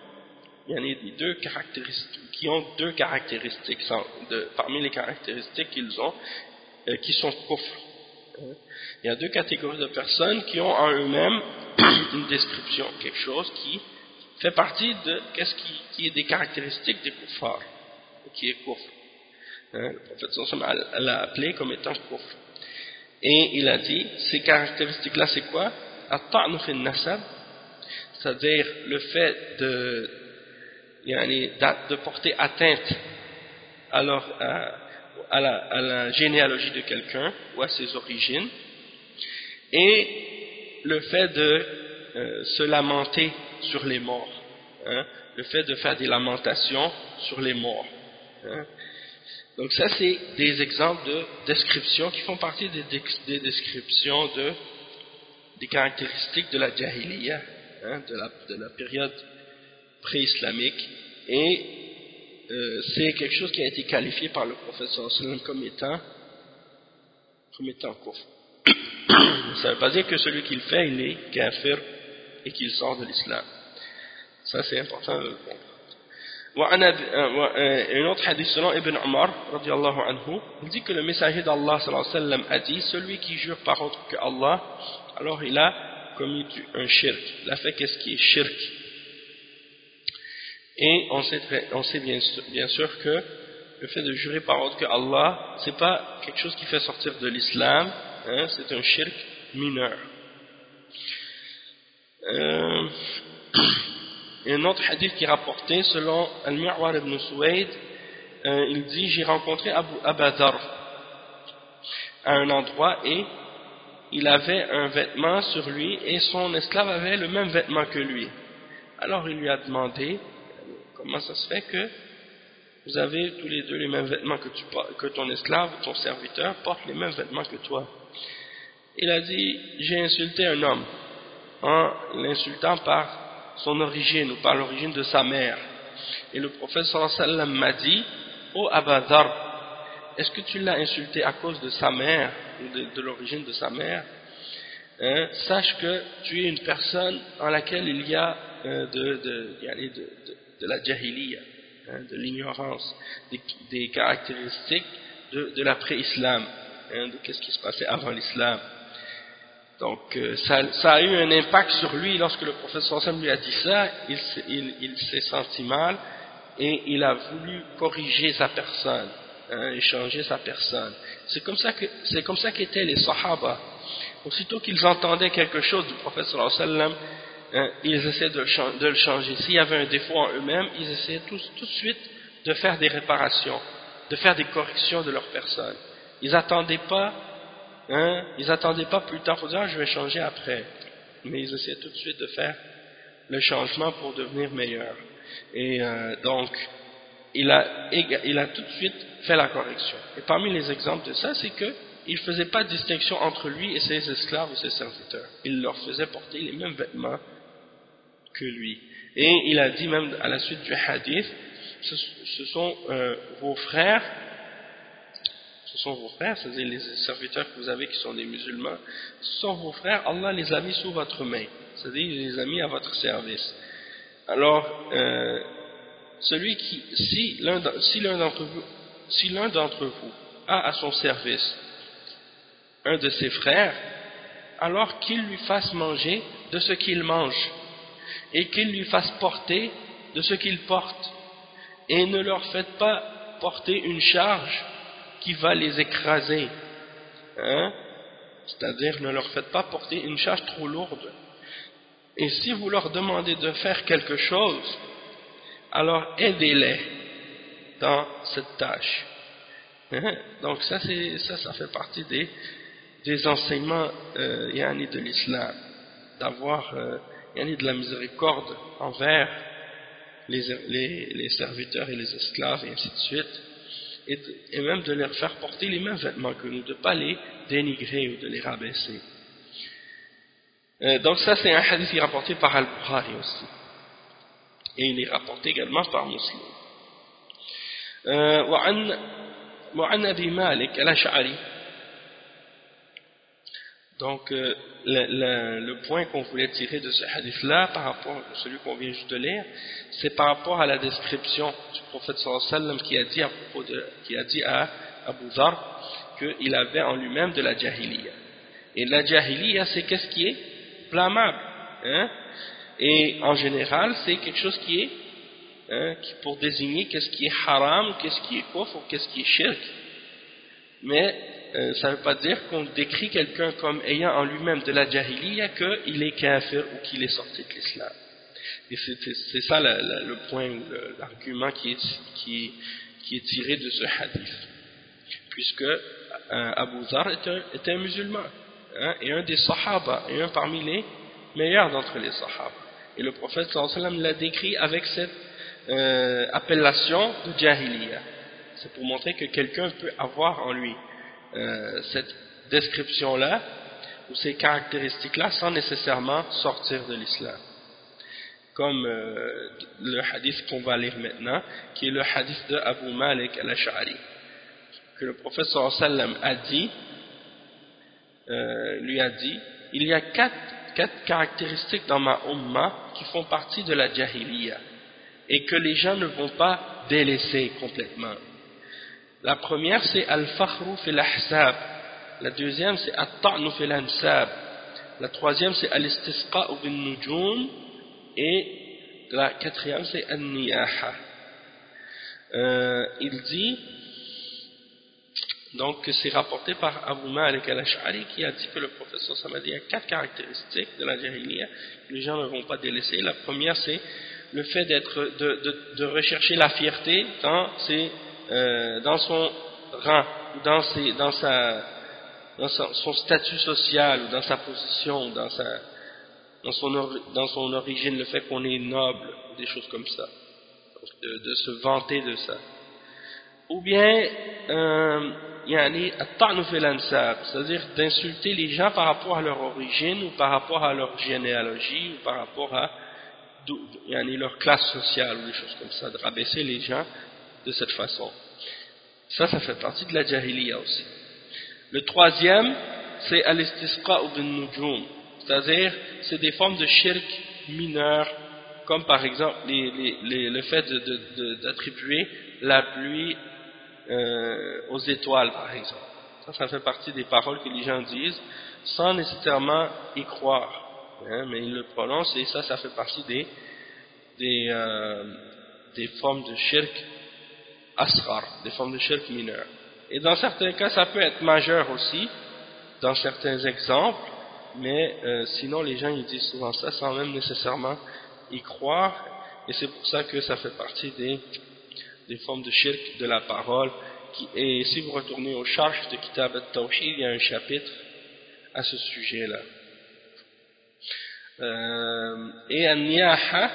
deux caractéristiques parmi les caractéristiques qu'ils ont qui sont kufr. Il y a deux catégories de personnes qui ont en eux-mêmes une description, quelque chose qui fait partie de qu'est-ce qui est des caractéristiques des kuffars, qui est kufr. Le prophète sallallahu alayhi wa sallam l'a appelé comme étant kufr. Et il a dit, ces caractéristiques-là c'est quoi? At-ta'nu fi an-nasab, c'est-à-dire le fait de porter atteinte à la généalogie de quelqu'un ou à ses origines, et le fait de se lamenter sur les morts, hein, le fait de faire des lamentations sur les morts. Hein. Donc ça c'est des exemples de descriptions qui font partie des descriptions des caractéristiques de la jahiliya, hein, de la période pré-islamique, et c'est quelque chose qui a été qualifié par le prophète sallallahu alayhi wa sallam comme étant kufr. Ça ne veut pas dire que celui qui le fait il est kafir et qu'il sort de l'islam. Ça c'est important de le comprendre. Un autre hadith selon Ibn Umar radiyallahu anhu, il dit que le messager d'Allah sallallahu alayhi wa sallam a dit, celui qui jure par autre que Allah, alors il a commis un shirk. Il a fait qu'est-ce qui est shirk. Et on sait bien sûr que le fait de jurer par autre que Allah, c'est pas quelque chose qui fait sortir de l'islam, hein, c'est un shirk mineur. Un autre hadith qui est rapporté selon Al-Mi'war ibn Suwayd, il dit, j'ai rencontré Abu Dhar à un endroit et il avait un vêtement sur lui et son esclave avait le même vêtement que lui. Alors il lui a demandé, comment ça se fait que vous avez tous les deux les mêmes vêtements que ton esclave, ton serviteur porte les mêmes vêtements que toi? Il a dit, j'ai insulté un homme en l'insultant par son origine ou par l'origine de sa mère. Et le prophète sallallahu alayhi wa sallam m'a dit: ô Aba Dharr, est-ce que tu l'as insulté à cause de sa mère ou de l'origine de sa mère? Sache que tu es une personne en laquelle il y a de la jahiliya, de l'ignorance, des caractéristiques de l'après-islam, de qu'est-ce qui se passait avant l'islam. Donc ça a eu un impact sur lui. Lorsque le prophète sallallahu alayhi wa sallam lui a dit ça, il s'est senti mal et il a voulu corriger sa personne, et changer sa personne. C'est comme ça qu'étaient les sahaba. Aussitôt qu'ils entendaient quelque chose du prophète sallallahu alayhi wa sallam, ils essaient de le changer. S'il y avait un défaut en eux-mêmes, ils essayaient tout de suite de faire des réparations, de faire des corrections de leur personne. Ils n'attendaient pas plus tard pour dire je vais changer après, mais ils essayaient tout de suite de faire le changement pour devenir meilleur. Et donc il a tout de suite fait la correction. Et parmi les exemples de ça, c'est que il ne faisait pas de distinction entre lui et ses esclaves ou ses serviteurs. Il leur faisait porter les mêmes vêtements que lui. Et il a dit même à la suite du hadith, ce sont vos frères, c'est-à-dire les serviteurs que vous avez qui sont des musulmans, ce sont vos frères, Allah les a mis sous votre main, c'est-à-dire il les a mis à votre service. Alors, si l'un d'entre vous a à son service un de ses frères, alors qu'il lui fasse manger de ce qu'il mange et qu'il lui fasse porter de ce qu'il porte, et ne leur faites pas porter une charge qui va les écraser, c'est-à-dire ne leur faites pas porter une charge trop lourde. Et si vous leur demandez de faire quelque chose, alors aidez-les dans cette tâche. Donc ça fait partie des enseignements de l'islam, d'avoir de la miséricorde envers les serviteurs et les esclaves et ainsi de suite, et même de leur faire porter les mêmes vêtements que nous, de ne pas les dénigrer ou de les rabaisser. Donc ça c'est un hadith qui est rapporté par Al-Bukhari aussi, et il est rapporté également par Muslim. وعن أبي مالك الأشعري. Donc le point qu'on voulait tirer de ce hadith-là par rapport à celui qu'on vient juste de lire, c'est par rapport à la description du prophète sallallahu alayhi wa sallam qui a dit à Abu Dharr qu'il avait en lui-même de la jahiliya. Et la jahiliya, c'est qu'est-ce qui est blâmable, et en général c'est quelque chose qui est pour désigner qu'est-ce qui est haram, qu'est-ce qui est kufr ou qu'est-ce qui est shirk. Mais ça ne veut pas dire qu'on décrit quelqu'un comme ayant en lui-même de la jahiliya qu'il est kafir ou qu'il est sorti de l'islam. Et c'est ça le point, l'argument qui est tiré de ce hadith, puisque Abu Dharr était un musulman, et un des sahaba, et un parmi les meilleurs d'entre les sahaba. Et le prophète sallallahu alayhi wa sallam l'a décrit avec cette appellation de jahiliya. C'est pour montrer que quelqu'un peut avoir en lui cette description-là ou ces caractéristiques-là sans nécessairement sortir de l'islam. Comme le hadith qu'on va lire maintenant, qui est le hadith de Abu Malik al-Ash'ari, que le prophète sallallahu alayhi wa sallam lui a dit, il y a quatre caractéristiques dans ma umma qui font partie de la jahiliya et que les gens ne vont pas délaisser complètement. La première c'est al-fakhru fil ahsab, la deuxième c'est at-ta'nu fil ansab, la troisième c'est al-istisqa'u bin nujum, et la quatrième c'est an-niyaha. Il dit donc que c'est rapporté par Abu Malik al-Ash'ari qui a dit que le prophète sallallahu alayhi wa sallam a dit il y a quatre caractéristiques de la jahiliya que les gens ne vont pas délaisser. La première c'est le fait de rechercher la fierté dans son rang, dans son statut social, ou dans sa position, dans son origine, le fait qu'on est noble, des choses comme ça, de se vanter de ça. Ou bien c'est-à-dire d'insulter les gens par rapport à leur origine ou par rapport à leur généalogie ou par rapport à leur classe sociale ou des choses comme ça, de rabaisser les gens de cette façon. Ça fait partie de la jahiliya aussi. Le troisième, c'est al-istisqa bin nujum, c'est-à-dire c'est des formes de shirk mineurs, comme par exemple le fait d'attribuer la pluie aux étoiles, par exemple. Ça fait partie des paroles que les gens disent sans nécessairement y croire, hein, mais ils le prononcent, et ça fait partie des formes de shirk asghar, des formes de shirk mineurs. Et dans certains cas, ça peut être majeur aussi, dans certains exemples, mais sinon les gens ils disent souvent ça sans même nécessairement y croire, et c'est pour ça que ça fait partie des formes de shirk de la parole. Et si vous retournez au charge de Kitab al-Tawhid, il y a un chapitre à ce sujet-là. Et al-Niyaha,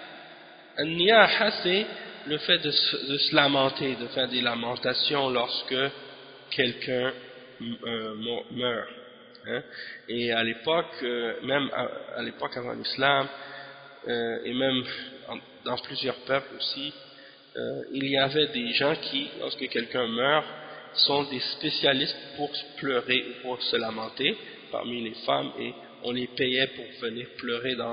c'est le fait de se lamenter, de faire des lamentations lorsque quelqu'un meurt. Hein. Et à l'époque, même à l'époque avant l'islam, et même dans plusieurs peuples aussi, il y avait des gens qui, lorsque quelqu'un meurt, sont des spécialistes pour pleurer ou pour se lamenter parmi les femmes, et on les payait pour venir pleurer dans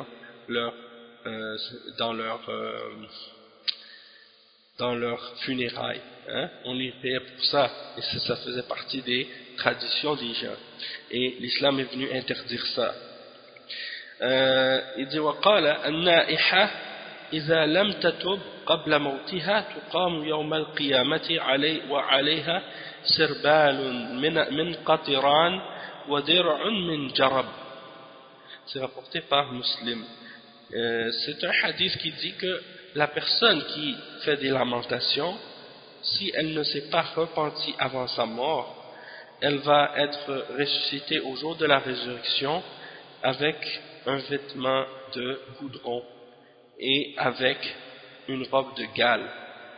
leur funérailles, hein? On les payait pour ça, et ça faisait partie des traditions des gens, et l'islam est venu interdire ça. Il dit وقال النائحة إذا لم تتب قبل موتها تقام يوم القيامة وعليها سربال من قطران ودرع من جرب. C'est rapporté par Muslim. C'est un hadith qui dit que la personne qui fait des lamentations, si elle ne s'est pas repentie avant sa mort, elle va être ressuscitée au jour de la résurrection avec un vêtement de goudron et avec une robe de gale.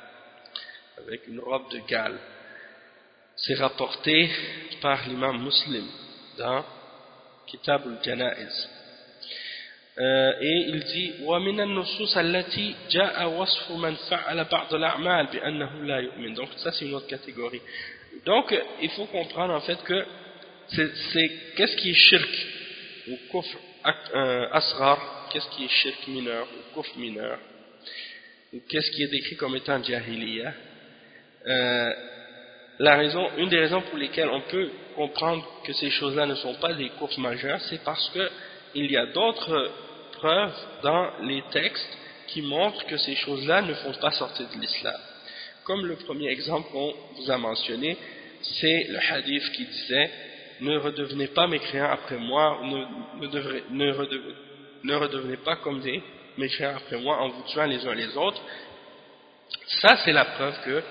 C'est rapporté par l'imam Muslim dans Kitab al-Janaiz. Et il dit وَمِنَ النُّصُوصِ الَّتِي جَاءَ وَصْفُ مَنْ فَعَلَ بَعْضَ الْأَعْمَالِ بِأَنَّهُ لَا يُؤْمِنُ. Donc ça c'est une autre catégorie. Donc il faut comprendre en fait que qu'est-ce qui est shirk ou kufr asghar, qu'est-ce qui est shirk mineur ou kufr mineur, ou qu'est-ce qui est décrit comme étant jahiliya. Une des raisons pour lesquelles on peut comprendre que ces choses-là ne sont pas des kufrs majeurs, c'est parce que il y a d'autres preuves dans les textes qui montrent que ces choses-là ne font pas sortir de l'islam. Comme le premier exemple qu'on vous a mentionné, c'est le hadith qui disait « Ne redevenez pas mécréants après moi, ne redevenez pas comme des mécréants après moi en vous tuant les uns les autres. » Ça, c'est la preuve que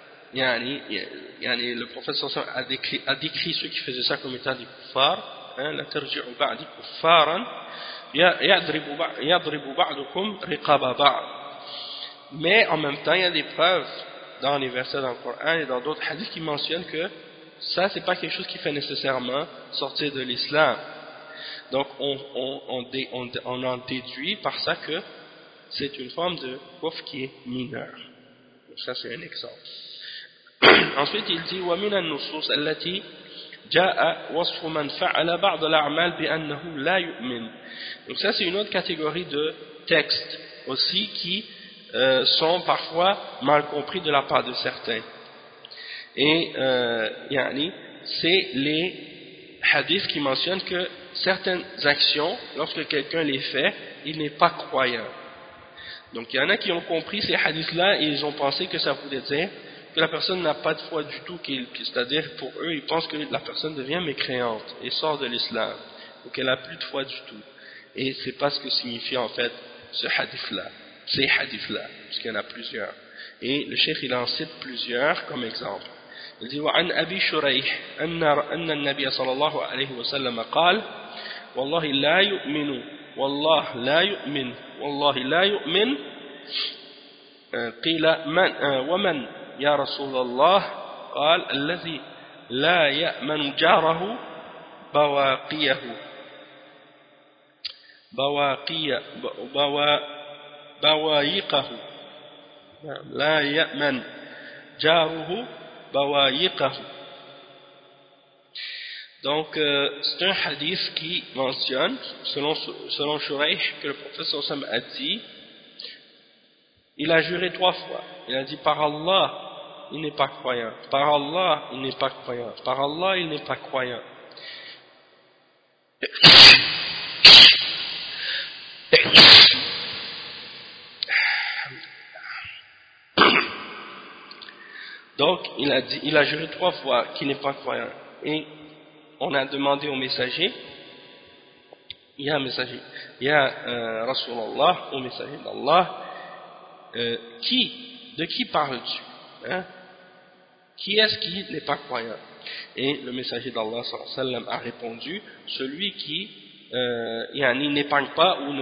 le prophète sallallahu alayhi wa sallam a décrit ceux qui faisaient ça comme étant des kuffars. La tarji'u ba'di kuffaran yadribu ba'dukum riqaba ba'd. Mais en même temps, il y a des preuves dans les versets dans le Coran et dans d'autres hadiths qui mentionnent que ça, c'est pas quelque chose qui fait nécessairement sortir de l'islam. Donc, on en déduit par ça que c'est une forme de kufr qui est mineure. Donc, ça, c'est un exemple. Ensuite, il dit وَمِنَ النُّصُوصِ الَّتِي جاء وصف من فعل بعض الأعمال بأنه لا يؤمن. Donc ça c'est une autre catégorie de textes aussi qui sont parfois mal compris de la part de certains. Et c'est les hadiths qui mentionnent que certaines actions, lorsque quelqu'un les fait, il n'est pas croyant. Donc il y en a qui ont compris ces hadiths-là et ils ont pensé que ça voulait dire que la personne n'a pas de foi du tout, c'est-à-dire pour eux, ils pensent que la personne devient mécréante et sort de l'islam, ou qu'elle n'a plus de foi du tout. Et c'est pas ce que signifie en fait ces hadiths-là, parce qu'il y en a plusieurs. Et le cheikh il en cite plusieurs comme exemple. Il dit وعن أبي شريح أن النبي صلى الله عليه وسلم قال والله لا يؤمن والله لا يؤمن والله لا يؤمن قيل ومن يا رسول الله قال الذي لا يأمن جاره بوايقه لا يأمن جاره بوايقه. Donc c'est un hadith qui mentionne selon Shuraih que le prophète sallallahu alayhi wa sallam a dit, il a juré 3 fois, il a dit par Allah il n'est pas croyant, par Allah il n'est pas croyant, par Allah il n'est pas croyant. Donc il a juré 3 fois qu'il n'est pas croyant, et on a demandé au messager, il y a Rasulallah, au messager d'Allah, de qui parles-tu, hein? Qui est-ce qui n'est pas croyant? Et le messager d'Allah sallallahu alayhi wa sallam a répondu, celui qui n'épargne pas ou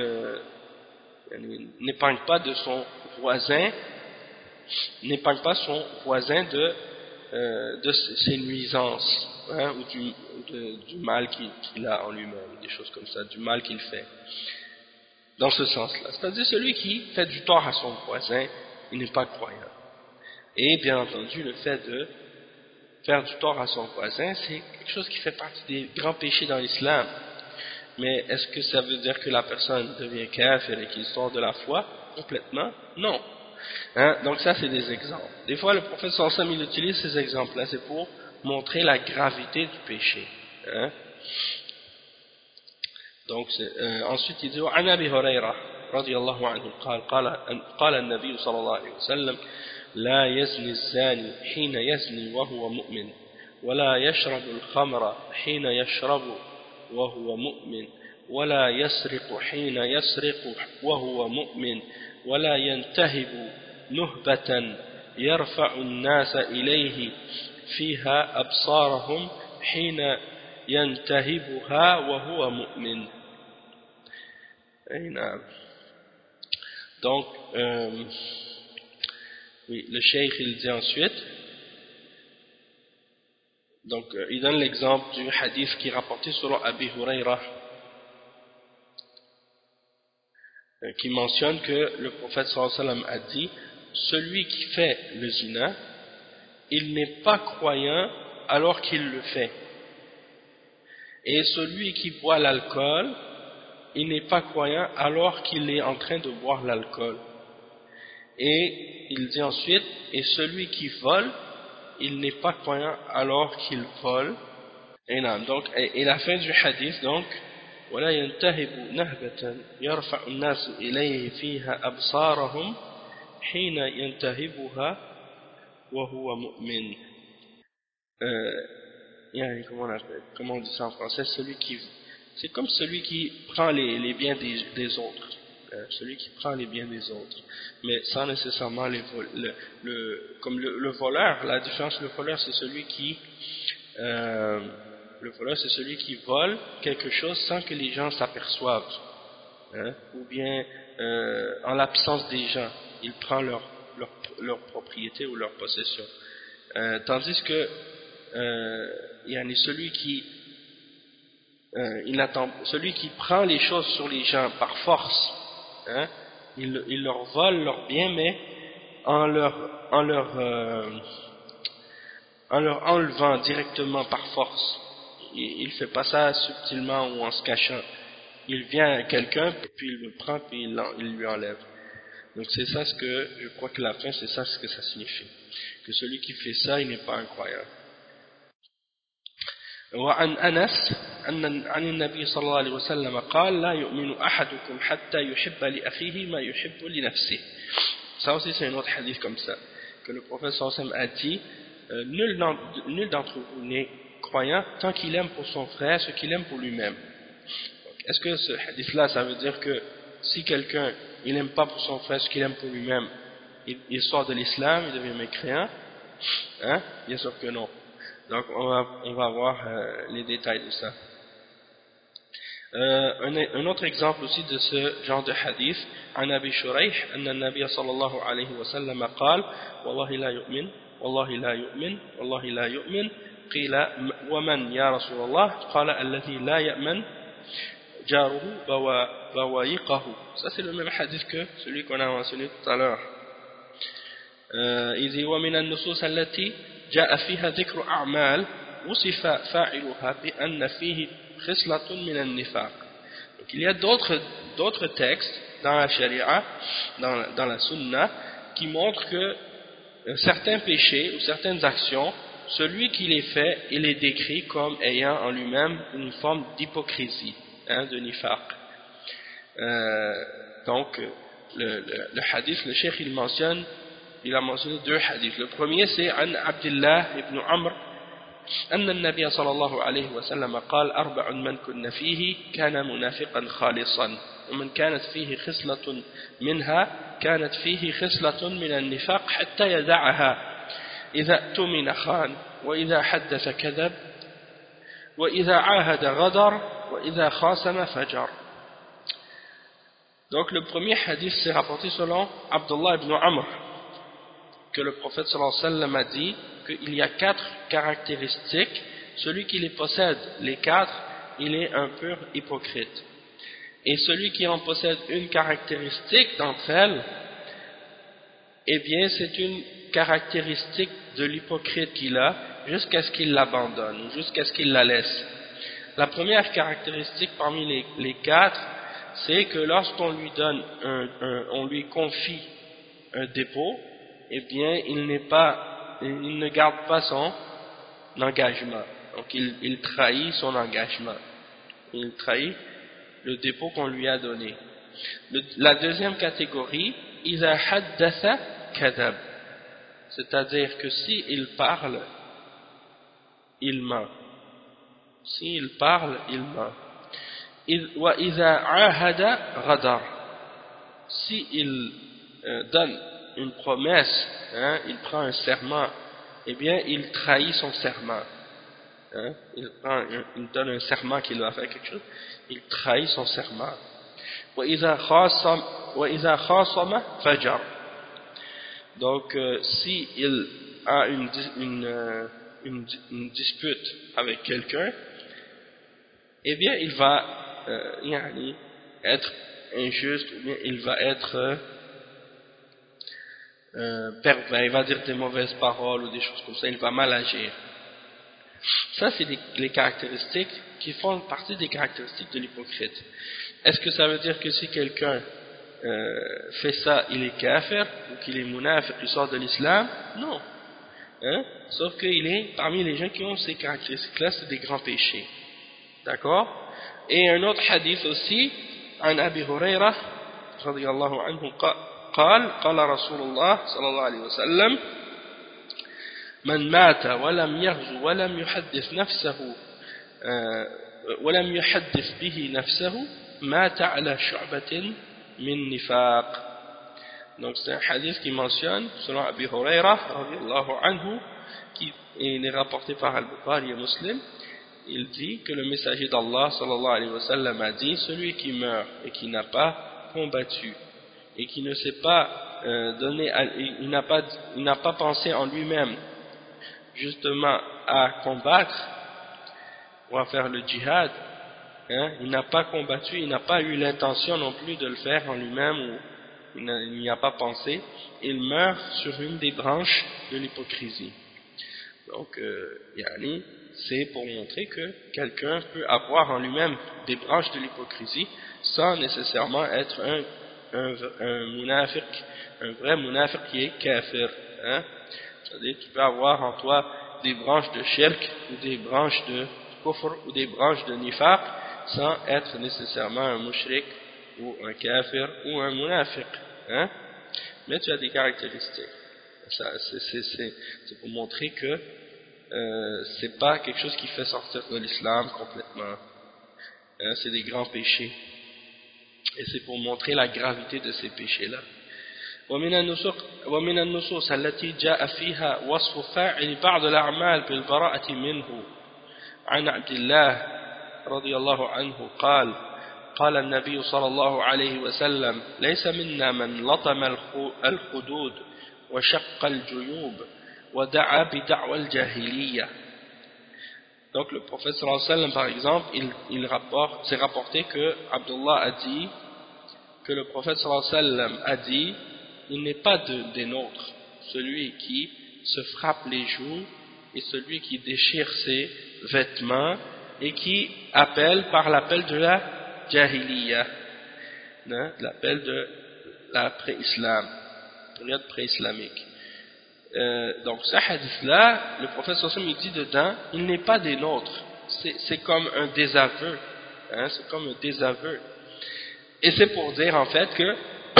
n'épargne pas de son voisin, n'épargne pas son voisin de ses nuisances, hein, ou du mal qu'il a en lui-même, des choses comme ça, du mal qu'il fait, dans ce sens-là. C'est-à-dire celui qui fait du tort à son voisin, il n'est pas croyant. Et bien entendu, le fait de faire du tort à son voisin, c'est quelque chose qui fait partie des grands péchés dans l'islam. Mais est-ce que ça veut dire que la personne devient kafir et qu'il sort de la foi complètement? Non. Hein? Donc ça, c'est des exemples. Des fois, le prophète sallallahu alayhi wa sallam, il utilise ces exemples-là, c'est pour montrer la gravité du péché. Hein? Donc ensuite, il dit عن أبي هريرة رضي الله عنه قال النبي صلى الله عليه وسلم لا يزني الزاني حين يزني وهو مؤمن ولا يشرب الخمر حين يشرب وهو مؤمن ولا يسرق حين يسرق وهو مؤمن ولا ينتهب نهبة يرفع الناس إليه فيها أبصارهم حين ينتهبها وهو مؤمن. Donc oui, le cheikh il dit ensuite, donc il donne l'exemple du hadith qui est rapporté selon Abi Huraira, qui mentionne que le prophète sallallahu alayhi wa sallam a dit, celui qui fait le zina, il n'est pas croyant alors qu'il le fait, et celui qui boit l'alcool, il n'est pas croyant alors qu'il est en train de boire l'alcool. Et il dit ensuite, et celui qui vole, il n'est pas croyant alors qu'il vole. Et non, donc, et la fin du hadith, donc, ولا ينتهب نهبة يرفع الناس إليه فيها أبصارهم حين ينتهبها وهو مؤمن. Comment on dit ça en français? C'est comme celui qui prend les biens des autres, celui qui prend les biens des autres, mais sans nécessairement comme le voleur. La différence, le voleur c'est celui qui vole quelque chose sans que les gens s'aperçoivent, hein, ou bien en l'absence des gens, il prend leur propriété ou leur possession, tandis que celui qui prend les choses sur les gens par force, hein, il leur vole leurs biens, mais en leur enlevant directement par force. Il fait pas ça subtilement ou en se cachant. Il vient à quelqu'un, puis il le prend, puis il lui enlève. Donc c'est ça je crois que la fin, c'est ça ce que ça signifie. Que celui qui fait ça, il n'est pas un croyant. وعن أنس عن النبي صلى الله عليه وسلم قال لا يؤمن أحدكم حتى يحب لأخيه ما يحب لنفسه. Ça aussi c'est un autre hadith comme ça, que le prophète sallallahu alayhi wa sallam a dit, nul d'entre vous n'est croyant tant qu'il aime pour son frère ce qu'il aime pour lui-même. Est-ce que ce hadith là, ça veut dire que si quelqu'un il n'aime pas pour son frère ce qu'il aime pour lui-même, il sort de l'islam, il devient mécréant? Hein? Bien sûr que non. Donc on va voir les détails de ça. Un autre exemple aussi de ce genre de hadith, عن أبي شريح أن النبي صلى الله عليه وسلم قال والله لا يؤمن والله لا يؤمن والله لا يؤمن قيل ومن يا رسول الله قال الذي لا يأمن جاره بوائقه. Ça c'est le même hadith que celui qu'on a mentionné tout à l'heure. إذ ومن النصوص التي جاء فيها ذكر أعمال وصف فاعلها بأن فيه خصلة من النفاق. Donc il y a d'autres textes dans la Sharia, dans la Sunna, qui montrent que certains péchés ou certaines actions, celui qui les fait, il est décrit comme ayant en lui-même une forme d'hypocrisie, de nifaq. Donc le hadith, le cheikh il a mentionné deux hadiths. Le premier c'est An Abdullah ibn Amr أن النبي صلى الله عليه وسلم قال أربع من كن فيه كان منافقا خالصا ومن كانت فيه خصلة منها كانت فيه خصلة من النفاق حتى يدعها إذا اؤتمن خان وإذا حدث كذب وإذا عاهد غدر وإذا خاصم فجر. Donc le premier hadith c'est rapporté selon Abdullah ibn Amr que le prophète sallallahu alayhi wa sallam a dit qu'il y a 4 caractéristiques. Celui qui les possède, les 4, il est un pur hypocrite. Et celui qui en possède une caractéristique d'entre elles, eh bien c'est une caractéristique de l'hypocrite qu'il a jusqu'à ce qu'il l'abandonne, jusqu'à ce qu'il la laisse. La première caractéristique parmi les 4, c'est que lorsqu'on lui donne on lui confie un dépôt, eh bien il ne garde pas son engagement. Donc il trahit son engagement. Il trahit le dépôt qu'on lui a donné. La deuxième catégorie, إذا حدث كذب, c'est-à-dire que s'il parle, il ment. S'il parle, il ment. وإذا عاهد غدر, s'il donne une promesse, il prend un serment, eh bien il trahit son serment. Il donne un serment qu'il va faire quelque chose, il trahit son serment. وإذا خاصم فجر. Donc si il a une dispute avec quelqu'un, eh bien il va être injuste, ou bien il va être pervers, il va dire des mauvaises paroles ou des choses comme ça, il va mal agir. Ça c'est les caractéristiques qui font partie des caractéristiques de l'hypocrite. Est-ce que ça veut dire que si quelqu'un fait ça, il est kafir, ou qu'il est munafiq, il sort de l'islam? Non. Sauf qu'il est parmi les gens qui ont ces caractéristiques-là, c'est des grands péchés. D'accord? Et un autre hadith aussi, عن أبي هريرة رضي الله عنه قال رسول الله صلى الله عليه وسلم من مات ولم يغزو ولم يحدث به نفسه مات على شعبة من نفاق. Donc c'est un hadith qui mentionne, selon Abi Huraira radiyallahu anhu, qui est rapporté par Al-Bukhari et Muslim, il dit que le messager d'Allah sallallahu alayhi wa sallam a dit: celui qui meurt et qui n'a pas combattu et qui ne s'est pas il n'a pas pensé en lui-même justement à combattre ou à faire le djihad, il n'a pas combattu, il n'a pas eu l'intention non plus de le faire en lui-même, ou il n'y a pas pensé, il meurt sur une des branches de l'hypocrisie. Donc c'est pour montrer que quelqu'un peut avoir en lui-même des branches de l'hypocrisie sans nécessairement être un munafiq, un vrai munafiq qui est kafir. C'est-à-dire que tu peux avoir en toi des branches de shirk ou des branches de kufr ou des branches de nifaq sans être nécessairement un mushrik ou un kafir ou un munafiq. Mais tu as des caractéristiques. C'est pour montrer que c'est pas quelque chose qui fait sortir de l'islam complètement. C'est des grands péchés. Et c'est pour montrer la gravité de ces péchés-là. ومن النصوص التي جاء فيها وصف فاعل بعض الأعمال بالبراءة منه عن عبد الله رضي الله عنه قال النبي صلى الله عليه وسلم ليس منا من لطم الخدود وشق الجيوب ودعا بدعوى الجاهلية. Donc le prophète sallallahu alayhi wa sallam, par exemple, c'est rapporté que Abdullah a dit que le prophète sallallahu alayhi wa sallam a dit: il n'est pas des nôtres celui qui se frappe les joues et celui qui déchire ses vêtements et qui appelle par l'appel de la jahiliya, hein, l'appel de la pré-islam, période pré-islamique. Donc ce hadith-là, le prophète sallallahu alayhi wa sallam dit dedans: il n'est pas des nôtres. C'est comme un désaveu, hein, c'est comme un désaveu. Et c'est pour dire en fait que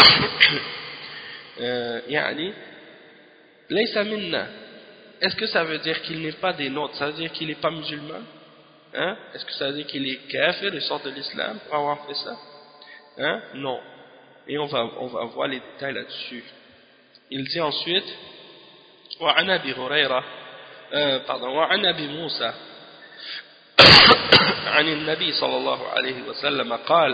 yani laysa minna. Est-ce que ça veut dire qu'il n'est pas des nôtres? Ça veut dire qu'il n'est pas musulman, hein? Est-ce que ça veut dire qu'il est kafir, il sort de l'islam pour avoir fait ça, hein? Non. Et on va voir les détails là-dessus. Il dit ensuite: وعن أبي هريرة وعن أبي موسى عن النبي صلى الله عليه وسلم قال: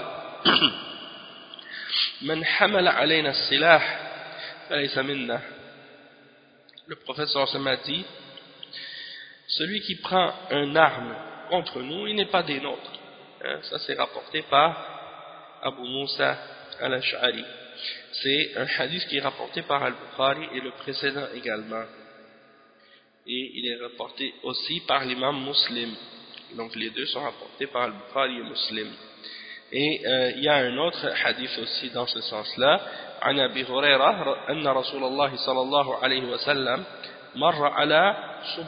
من حمل علينا السلاح فليس منا. Le prophète sallallahu alayhi wa sallam a dit: celui qui prend une arme contre nous, il n'est pas des nôtres, hein? Ça c'est rapporté par Abu Musa al-Ash'ari. C'est un hadith qui est rapporté par Al-Bukhari et le précédent également, et il est rapporté aussi par l'imam Muslim. Donc les deux sont rapportés par Al-Bukhari et Muslim. Et il y a un autre hadith aussi dans ce sens-là: عن أبي هريرة أن رسول الله صلى الله عليه وسلم مر على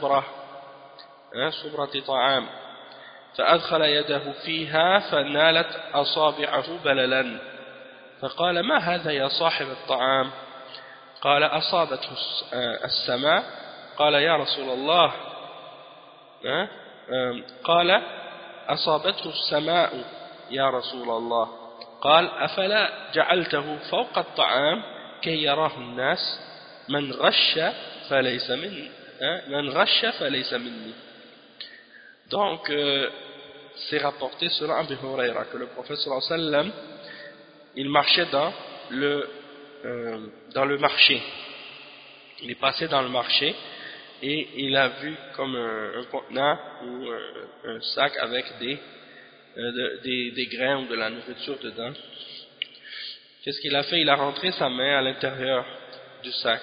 صبرة طعام فأدخل يده فيها فنالت أصابعه بللا فقال: ما هذا يا صاحب الطعام؟ قال: أصابته السماء. قال: يا رسول الله. قال: أصابته السماء يا رسول الله. قال: أفلا جعلته فوق الطعام كي يراه الناس من غش فليس مني. Donc c'est rapporté selon Abu Huraira que le prophète sallallahu alayhi wa sallam, il marchait dans le marché. Il est passé dans le marché et il a vu comme un contenant ou un sac avec des grains ou de la nourriture dedans. Qu'est-ce qu'il a fait? Il a rentré sa main à l'intérieur du sac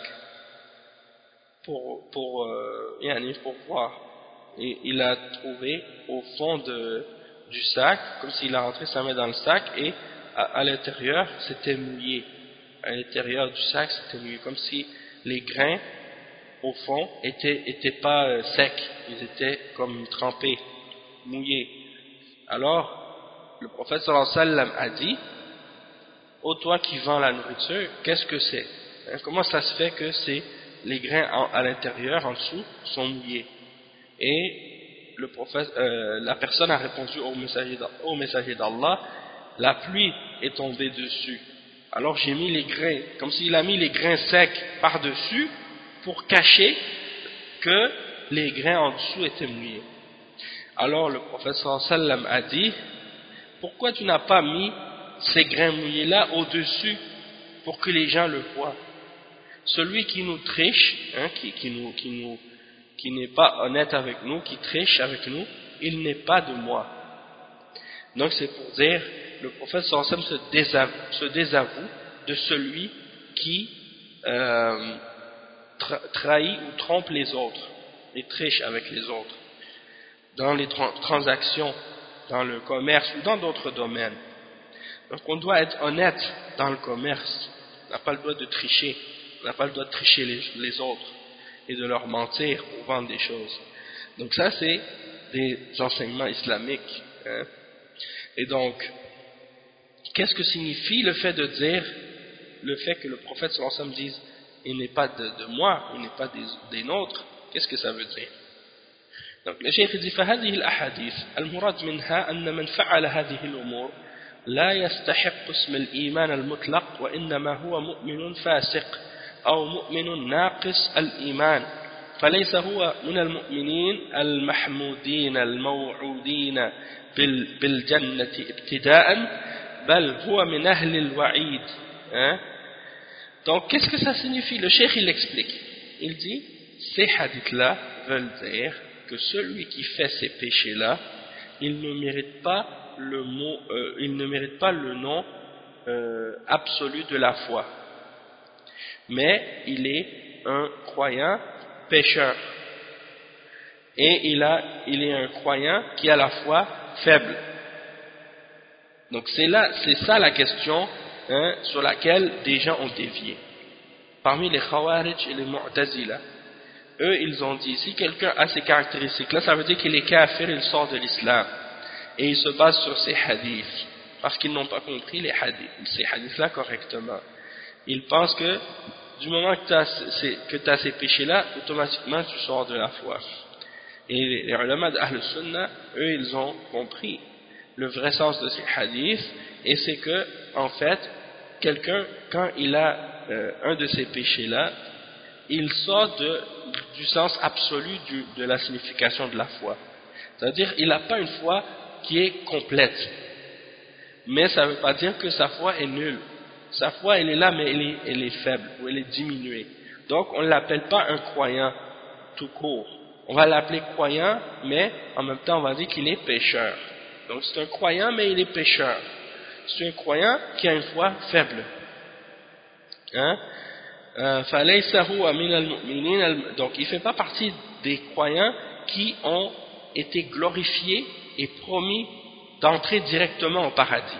pour voir. Et il a trouvé au fond du sac, comme s'il a rentré sa main dans le sac, et à l'intérieur c'était mouillé. À l'intérieur du sac c'était mouillé, comme si les grains au fond étaient pas secs, ils étaient comme trempés, mouillés. Alors le prophète sallallahu alayhi wa sallam a dit: ô toi qui vends la nourriture, qu'est-ce que c'est? Comment ça se fait que les grains à l'intérieur, en dessous, sont mouillés? Et la personne a répondu au messager d'Allah: la pluie est tombée dessus. Alors j'ai mis les grains, comme s'il a mis les grains secs par-dessus pour cacher que les grains en dessous étaient mouillés. Alors le prophète sallallahu alayhi wa sallam a dit: pourquoi tu n'as pas mis ces grains mouillés là au-dessus pour que les gens le voient? Celui qui nous triche, hein, qui n'est pas honnête avec nous, qui triche avec nous, il n'est pas de moi. Donc c'est pour dire, le prophète sallallahu alayhi wa sallam se désavoue de celui qui trahit ou trompe les autres et triche avec les autres dans les transactions, dans le commerce ou dans d'autres domaines. Donc on doit être honnête dans le commerce, on n'a pas le droit de tricher, on n'a pas le droit de tricher les autres et de leur mentir pour vendre des choses. Donc ça c'est des enseignements islamiques, hein. Et donc qu'est-ce que signifie le fait de dire, le fait que le prophète sallallahu alayhi wa sallam dise: il n'est pas de moi, il n'est pas des nôtres? Qu'est-ce que ça veut dire? Donc le cheikh dit: فهذه الأحاديث المراد منها أن من فعل هذه الأمور لا يستحق اسم الإيمان المطلق وإنما هو مؤمن فاسق أو مؤمن ناقص الإيمان فليس هو من المؤمنين المحمودين الموعودين بالجنة ابتداء بل هو من أهل الوعيد. Donc qu'est-ce que ça signifie? Le cheikh il explique, il dit: ces hadiths là veulent dire que celui qui fait ces péchés-là, il ne mérite pas le nom absolu de la foi, mais il est un croyant pécheur, et il est un croyant qui a la foi faible. Donc c'est ça la question sur laquelle des gens ont dévié. Parmi les Khawarij et les Mu'tazila, eux ils ont dit, si quelqu'un a ces caractéristiques-là, ça veut dire qu'il est kafir, il sort de l'islam. Et ils se basent sur ces hadiths, parce qu'ils n'ont pas compris ces hadiths-là correctement. Ils pensent que du moment que tu as ces péchés-là, automatiquement tu sors de la foi. Et les ulama d'Ahl Sunnah, eux ils ont compris le vrai sens de ces hadiths, et c'est que en fait quelqu'un, quand il a un de ces péchés-là, il sort du sens absolu de la signification de la foi. C'est-à-dire il n'a pas une foi qui est complète, mais ça ne veut pas dire que sa foi est nulle. Sa foi elle est là, mais elle est faible, ou elle est diminuée. Donc on ne l'appelle pas un croyant tout court. On va l'appeler croyant, mais en même temps on va dire qu'il est pécheur. Donc c'est un croyant, mais il est pécheur. C'est un croyant qui a une foi faible. Donc il ne fait pas partie des croyants qui ont été glorifiés et promis d'entrer directement au paradis.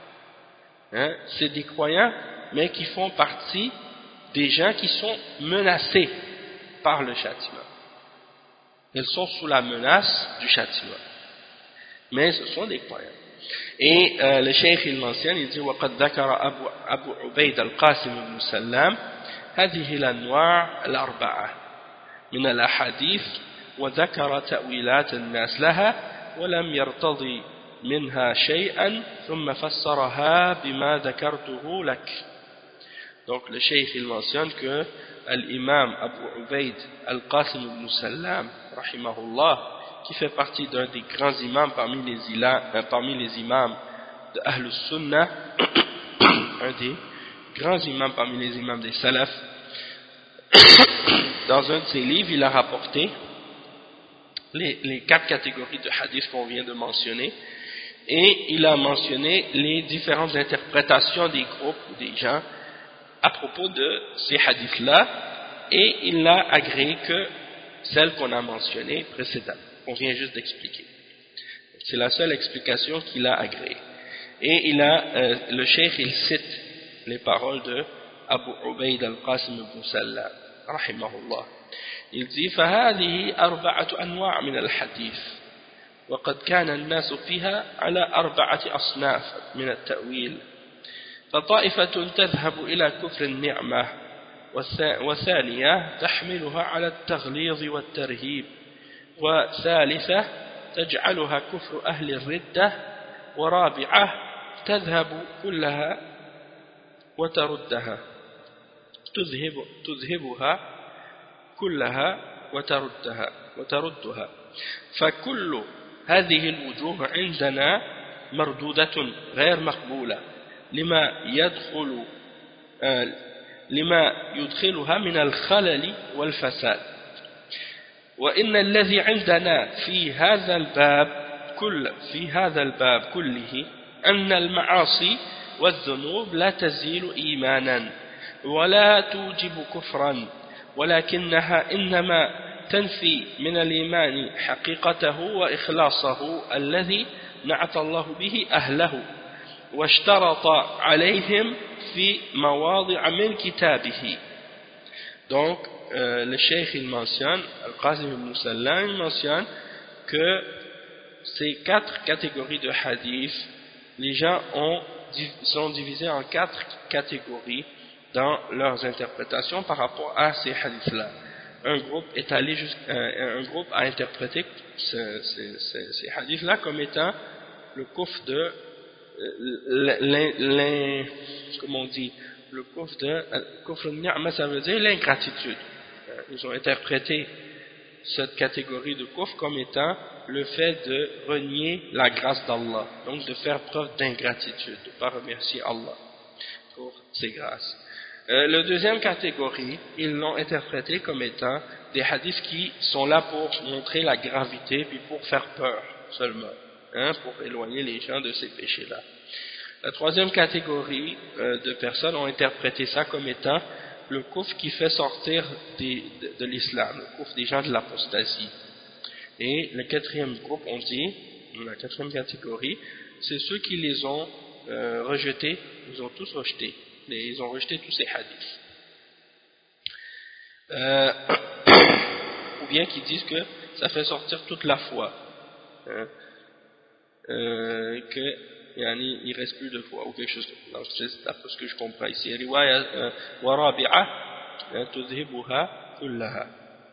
C'est des croyants, mais qui font partie des gens qui sont menacés par le châtiment. Ils sont sous la menace du châtiment. Mais ce sont des croyants. Et le cheikh il mentionne, il dit وَقَدْ ذَكَرَ أبو عبيد القاسم بن سلام هذه الأنواع الأربعة من الأحاديث وذكر تأويلات الناس لها ولم يرتضي منها شيئا ثم فسرها بما ذكرته لك. Donc le cheikh il mentionne que l'imam Abu Ubaid al-Qasim ibn Sallam rahimahullah, qui fait partie d'un des grands imams parmi les imams de Ahl Sunnah, un des grands imams parmi les imams des Salaf, dans un de ses livres il a rapporté les 4 catégories de hadiths qu'on vient de mentionner, et il a mentionné les différentes interprétations des groupes ou des gens à propos de ces hadiths-là, et il n'a agréé que celles qu'on a mentionnées précédemment, qu'on vient juste d'expliquer. C'est la seule explication qu'il a agréée. Et le cheikh il cite les paroles de Abu Ubaid al-Qasim ibn Sallam rahimahullah. Il dit فهذه 4 أنواع من الحديث وقد كان الناس فيها على 4 أصناف من التأويل فطائفة تذهب إلى كفر النعمة وثانية تحملها على التغليظ والترهيب وثالثة تجعلها كفر أهل الردة ورابعة تذهب كلها وتردها تذهبها كلها وتردها فكل هذه الوجوه عندنا مردودة غير مقبولة لما يدخلها من الخلل والفساد وإن الذي عندنا في هذا الباب كله أن المعاصي والذنوب لا تزيل إيمانا ولا توجب كفرا ولكنها إنما تنفي من الإيمان حقيقته وإخلاصه الذي نعت الله به أهله واشترط عليهم في مواضع من كتابه. Donc le cheikh il mentionne, Al-Qasim ibn Sallam il mentionne que ces 4 catégories de hadith, les gens sont divisés en 4 catégories dans leurs interprétations par rapport à ces hadiths-là. Un groupe a interprété ces hadiths-là comme étant le kufr de comment on dit, le kufr ni'ma, ça veut dire l'ingratitude. Ils ont interprété cette catégorie de kufr comme étant le fait de renier la grâce d'Allah, donc de faire preuve d'ingratitude, de ne pas remercier Allah pour ses grâces. La deuxième catégorie, ils l'ont interprété comme étant des hadiths qui sont là pour montrer la gravité puis pour faire peur seulement, hein, pour éloigner les gens de ces péchés-là. La troisième catégorie de personnes ont interprété ça comme étant le koufr qui fait sortir de l'islam, le koufr des gens de l'apostasie. Et le quatrième groupe, on dit, la quatrième catégorie, c'est ceux qui les ont rejetés, ils ont tous rejeté, ils ont rejeté tous ces hadiths. Ou bien qui disent que ça fait sortir toute la foi, hein, que yani, il reste plus de foi ou quelque chose comme ça. C'est un peu ce que je comprends ici. Riwaya warabi'a tudhibuha kullaha.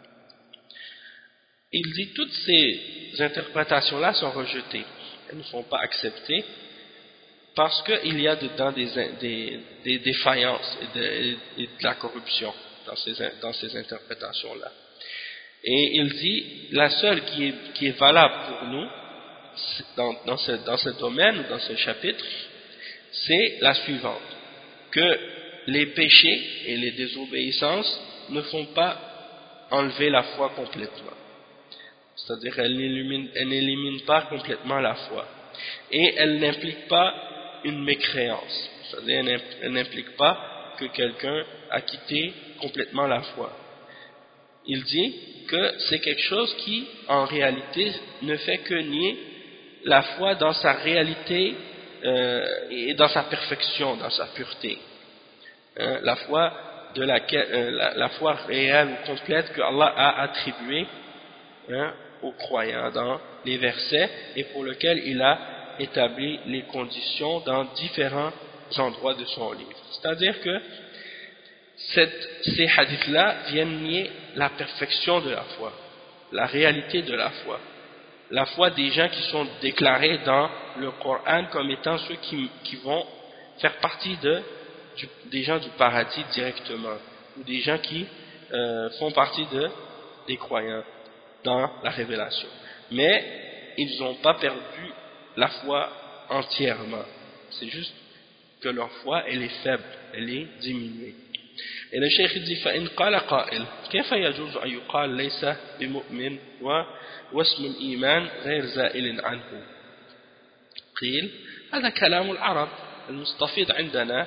Il dit toutes ces interprétations là sont rejetées, elles ne sont pas acceptées parce qu'il y a dedans des défaillances et de la corruption dans ces interprétations là. Et il dit la seule qui est valable pour nous dans ce domaine ou dans ce chapitre, c'est la suivante, que les péchés et les désobéissances ne font pas enlever la foi complètement, c'est-à-dire elles n'éliminent pas complètement la foi, et elles n'impliquent pas une mécréance, c'est-à-dire elles n'impliquent pas que quelqu'un a quitté complètement la foi. Il dit que c'est quelque chose qui en réalité ne fait que nier la foi dans sa réalité et dans sa perfection, dans sa pureté. La foi la foi réelle ou complète que Allah a attribuée aux croyants dans les versets et pour lequel il a établi les conditions dans différents endroits de son livre. C'est-à-dire que ces hadiths-là viennent nier la perfection de la foi, la réalité de la foi des gens qui sont déclarés dans le Coran comme étant ceux qui vont faire partie des gens du paradis directement, ou des gens qui font partie des croyants dans la révélation. Mais ils n'ont pas perdu la foi entièrement, c'est juste que leur foi elle est faible, elle est diminuée. Et le cheikh dit فإن قال قائل كيف يجوز أن يقال ليس بمؤمن واسم الإيمان غير زائل عنه قيل هذا كلام العرب المستفيض عندنا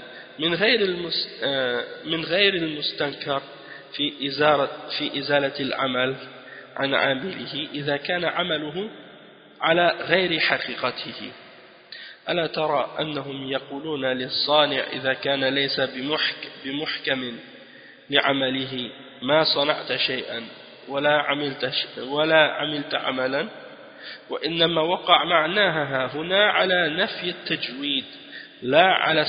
من غير المستنكر في إزالة العمل عن عامله إذا كان عمله على غير حقيقته. ألا ترى أنهم يقولون للصانع إذا كان ليس بمحكم لعمله ما صنعت شيئا ولا عملت عملا، وإنما وقع معناها هنا على نفي التجويد لا على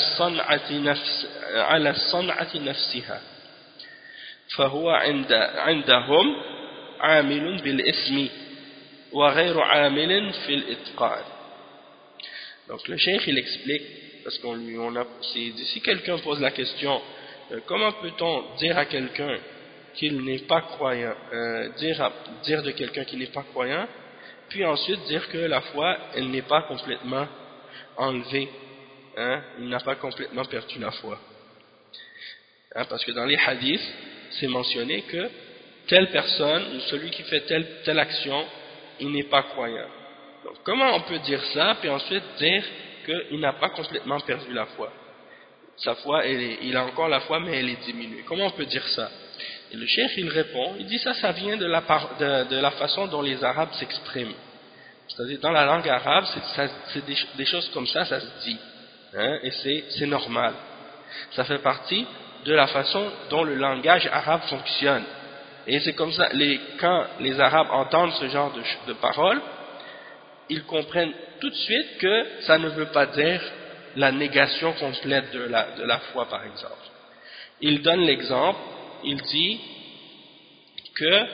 الصنعة نفسها، فهو عندهم عامل بالاسم وغير عامل في الإتقان. Donc le cheikh il explique, parce si quelqu'un pose la question comment peut-on dire à quelqu'un qu'il n'est pas croyant, dire de quelqu'un qui n'est pas croyant, puis ensuite dire que la foi elle n'est pas complètement enlevée, il n'a pas complètement perdu la foi, parce que dans les hadiths c'est mentionné que telle personne ou celui qui fait telle action il n'est pas croyant. Donc comment on peut dire ça puis ensuite dire qu'il n'a pas complètement perdu la foi? Sa foi, il a encore la foi mais elle est diminuée. Comment on peut dire ça? Et le cheikh il répond, il dit ça vient de la façon dont les Arabes s'expriment. C'est-à-dire dans la langue arabe, c'est des choses comme ça se dit, et c'est normal. Ça fait partie de la façon dont le langage arabe fonctionne. Et c'est comme ça, quand les Arabes entendent ce genre de paroles, ils comprennent tout de suite que ça ne veut pas dire la négation complète de la foi, par exemple. Il donne l'exemple, il dit que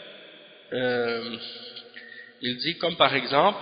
il dit comme par exemple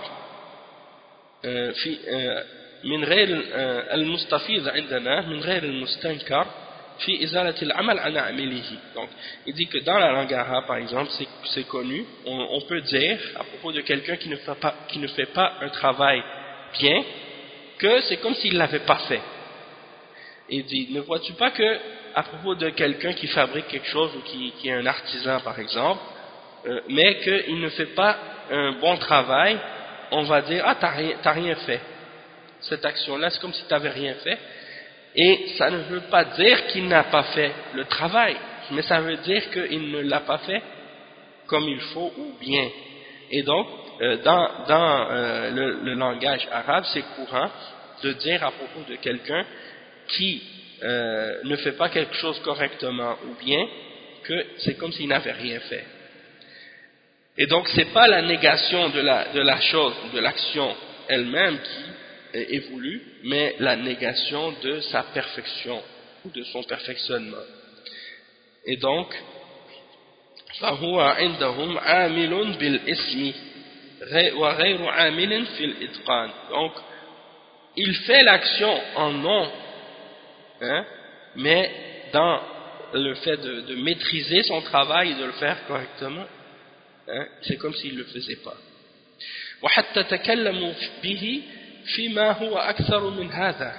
من غير المستفيض عندنا من غير المستنكر في إزالة العمل عن عامله. Donc il dit que dans la langue arabe par exemple c'est connu, on peut dire à propos de quelqu'un qui ne fait pas un travail bien que c'est comme s'il ne l'avait pas fait. Il dit, ne vois-tu pas que, à propos de quelqu'un qui fabrique quelque chose ou qui est un artisan par exemple, mais qu'il ne fait pas un bon travail, on va dire, ah, t'as rien fait. Cette action-là, c'est comme si tu n'avais rien fait. Et ça ne veut pas dire qu'il n'a pas fait le travail, mais ça veut dire qu'il ne l'a pas fait comme il faut ou bien. Et donc, dans le langage arabe, c'est courant de dire à propos de quelqu'un qui ne fait pas quelque chose correctement ou bien, que c'est comme s'il n'avait rien fait. Et donc, c'est pas la négation de la chose, de l'action elle-même qui évolue, mais la négation de sa perfection ou de son perfectionnement. Et donc, فهو عندهم عامل بالاسم وغير عامل في الإتقان. Donc, il fait l'action en nom, hein, mais dans le fait de maîtriser son travail et de le faire correctement, hein, c'est comme s'il ne le faisait pas. وحتى تكلموا به فيما هو أكثر من هذا،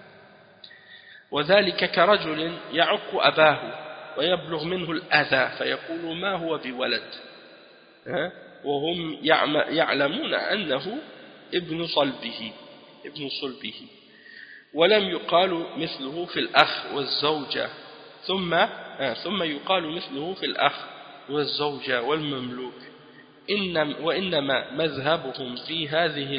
وذلك كرجل يعق أباه ويبلغ منه الأذى فيقول ما هو بولد، وهم يعلمون أنه ابن صلبه ولم يقال مثله في الأخ والزوجة ثم يقال مثله في الأخ والزوجة والمملوك، وإنما مذهبهم في هذه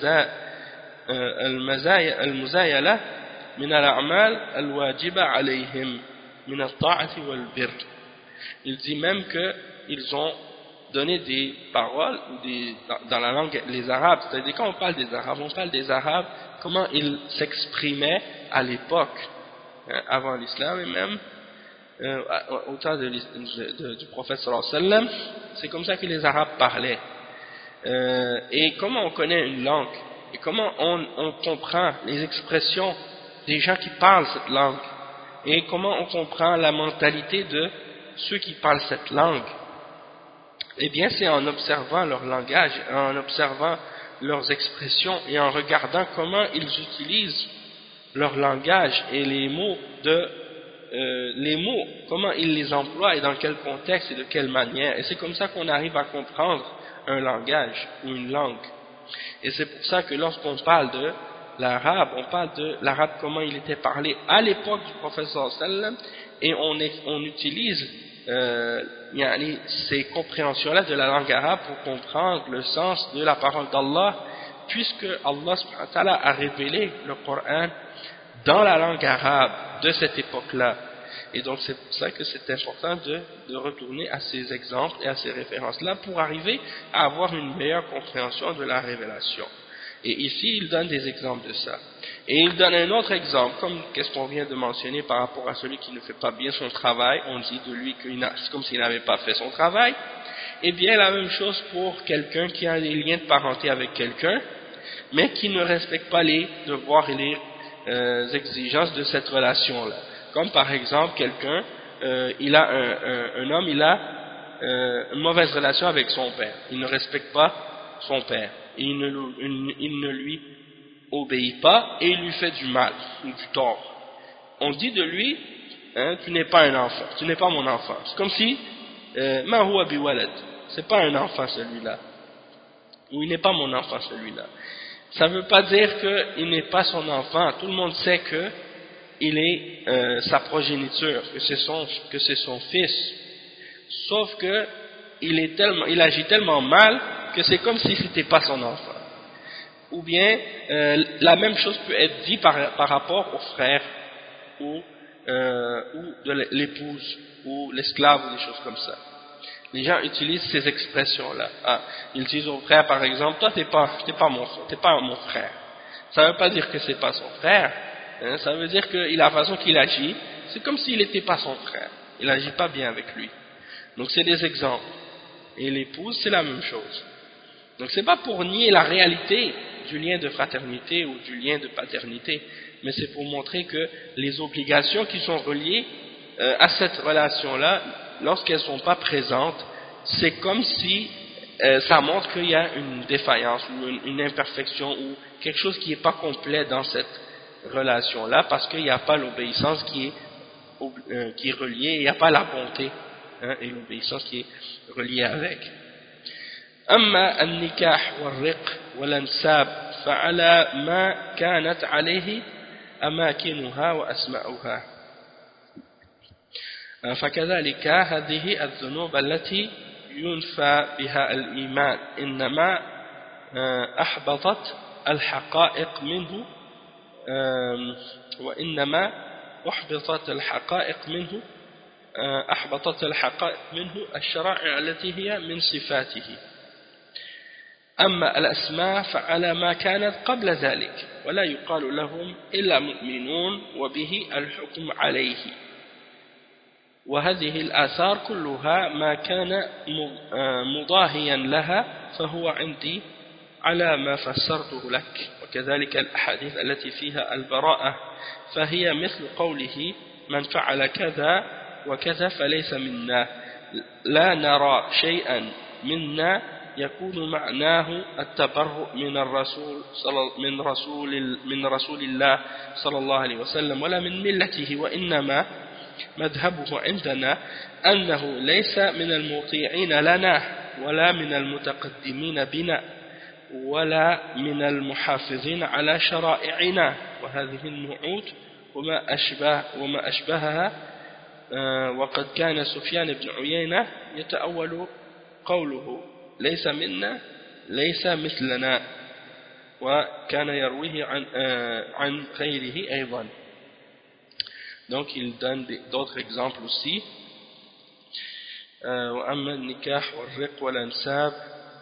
المزايلة من الأعمال الواجبة عليهم من الطاعة والبر. Il dit même qu'ils ont donné des paroles dans la langue les Arabes, c'est-à-dire quand on parle des Arabes, on parle des Arabes comment ils s'exprimaient à l'époque, avant l'islam et même au temps du prophète sallallahu alayhi wa sallam. C'est comme ça que les Arabes parlaient. Et comment on connaît une langue et comment on comprend les expressions des gens qui parlent cette langue et comment on comprend la mentalité de ceux qui parlent cette langue, eh bien c'est en observant leur langage, en observant leurs expressions et en regardant comment ils utilisent leur langage et les mots, comment ils les emploient et dans quel contexte et de quelle manière. Et c'est comme ça qu'on arrive à comprendre un langage ou une langue. Et c'est pour ça que lorsqu'on parle de l'arabe, on parle de l'arabe comment il était parlé à l'époque du prophète sallallahu alayhi wa sallam, et on utilise ces compréhensions-là de la langue arabe pour comprendre le sens de la parole d'Allah, puisque Allah subhanahu wa ta'ala a révélé le Coran dans la langue arabe de cette époque-là. Et donc c'est pour ça que c'est important de retourner à ces exemples et à ces références-là pour arriver à avoir une meilleure compréhension de la révélation. Et ici, il donne des exemples de ça. Et il donne un autre exemple, comme qu'est-ce qu'on vient de mentionner par rapport à celui qui ne fait pas bien son travail. On dit de lui que c'est comme s'il n'avait pas fait son travail. Et bien, la même chose pour quelqu'un qui a des liens de parenté avec quelqu'un, mais qui ne respecte pas les devoirs et les exigences de cette relation-là. Comme par exemple, quelqu'un, un homme, il a une mauvaise relation avec son père. Il ne respecte pas son père. Il ne lui obéit pas et il lui fait du mal ou du tort. On dit de lui, tu n'es pas un enfant, tu n'es pas mon enfant. C'est comme si ma huwa bi walad, c'est pas un enfant celui-là, ou il n'est pas mon enfant celui-là. Ça ne veut pas dire qu'il n'est pas son enfant. Tout le monde sait que il est sa progéniture, que c'est son fils. Sauf que il agit tellement mal que c'est comme si c'était pas son enfant. Ou bien la même chose peut être dit par rapport au frère ou de l'épouse ou l'esclave ou des choses comme ça. Les gens utilisent ces expressions-là. Ils disent au frère par exemple, toi t'es pas mon frère. Ça ne veut pas dire que c'est pas son frère. Ça veut dire que la façon qu'il agit, c'est comme s'il n'était pas son frère. Il n'agit pas bien avec lui. Donc c'est des exemples. Et l'épouse, c'est la même chose. Donc c'est pas pour nier la réalité du lien de fraternité ou du lien de paternité, mais c'est pour montrer que les obligations qui sont reliées à cette relation-là, lorsqu'elles ne sont pas présentes, c'est comme si ça montre qu'il y a une défaillance ou une imperfection ou quelque chose qui n'est pas complet dans cette relation-là, parce qu'il n'y a pas l'obéissance qui est reliée, il n'y a pas la bonté, hein, et l'obéissance qui est reliée avec. أما النكاح والرق والانساب فعلى ما كانت عليه أماكنها وأسماؤها، فكذلك هذه الذنوب التي ينفى بها الإيمان إنما أحبطت الحقائق منه، وإنما أحبطت الحقائق منه الشرائع التي هي من صفاته. أما الأسماء فعلى ما كانت قبل ذلك ولا يقال لهم إلا مؤمنون وبه الحكم عليه. وهذه الآثار كلها ما كان مضاهيا لها فهو عندي على ما فسرته لك. وكذلك الأحاديث التي فيها البراءة فهي مثل قوله من فعل كذا وكذا فليس منا، لا نرى شيئا منا يكون معناه التبرؤ من رسول الله صلى الله عليه وسلم ولا من ملته، وإنما مذهبه عندنا أنه ليس من المطيعين لنا ولا من المتقدمين بنا ولا من المحافظين على شرائعنا. وهذه النعوت وما أشبهها. وقد كان سفيان بن عيينة يتأول قوله ليس منا ليس مثلنا، وكان يرويه عن غيره أيضا. Donc il donne d'autres exemples aussi. وأما النكاح والرق والأنساب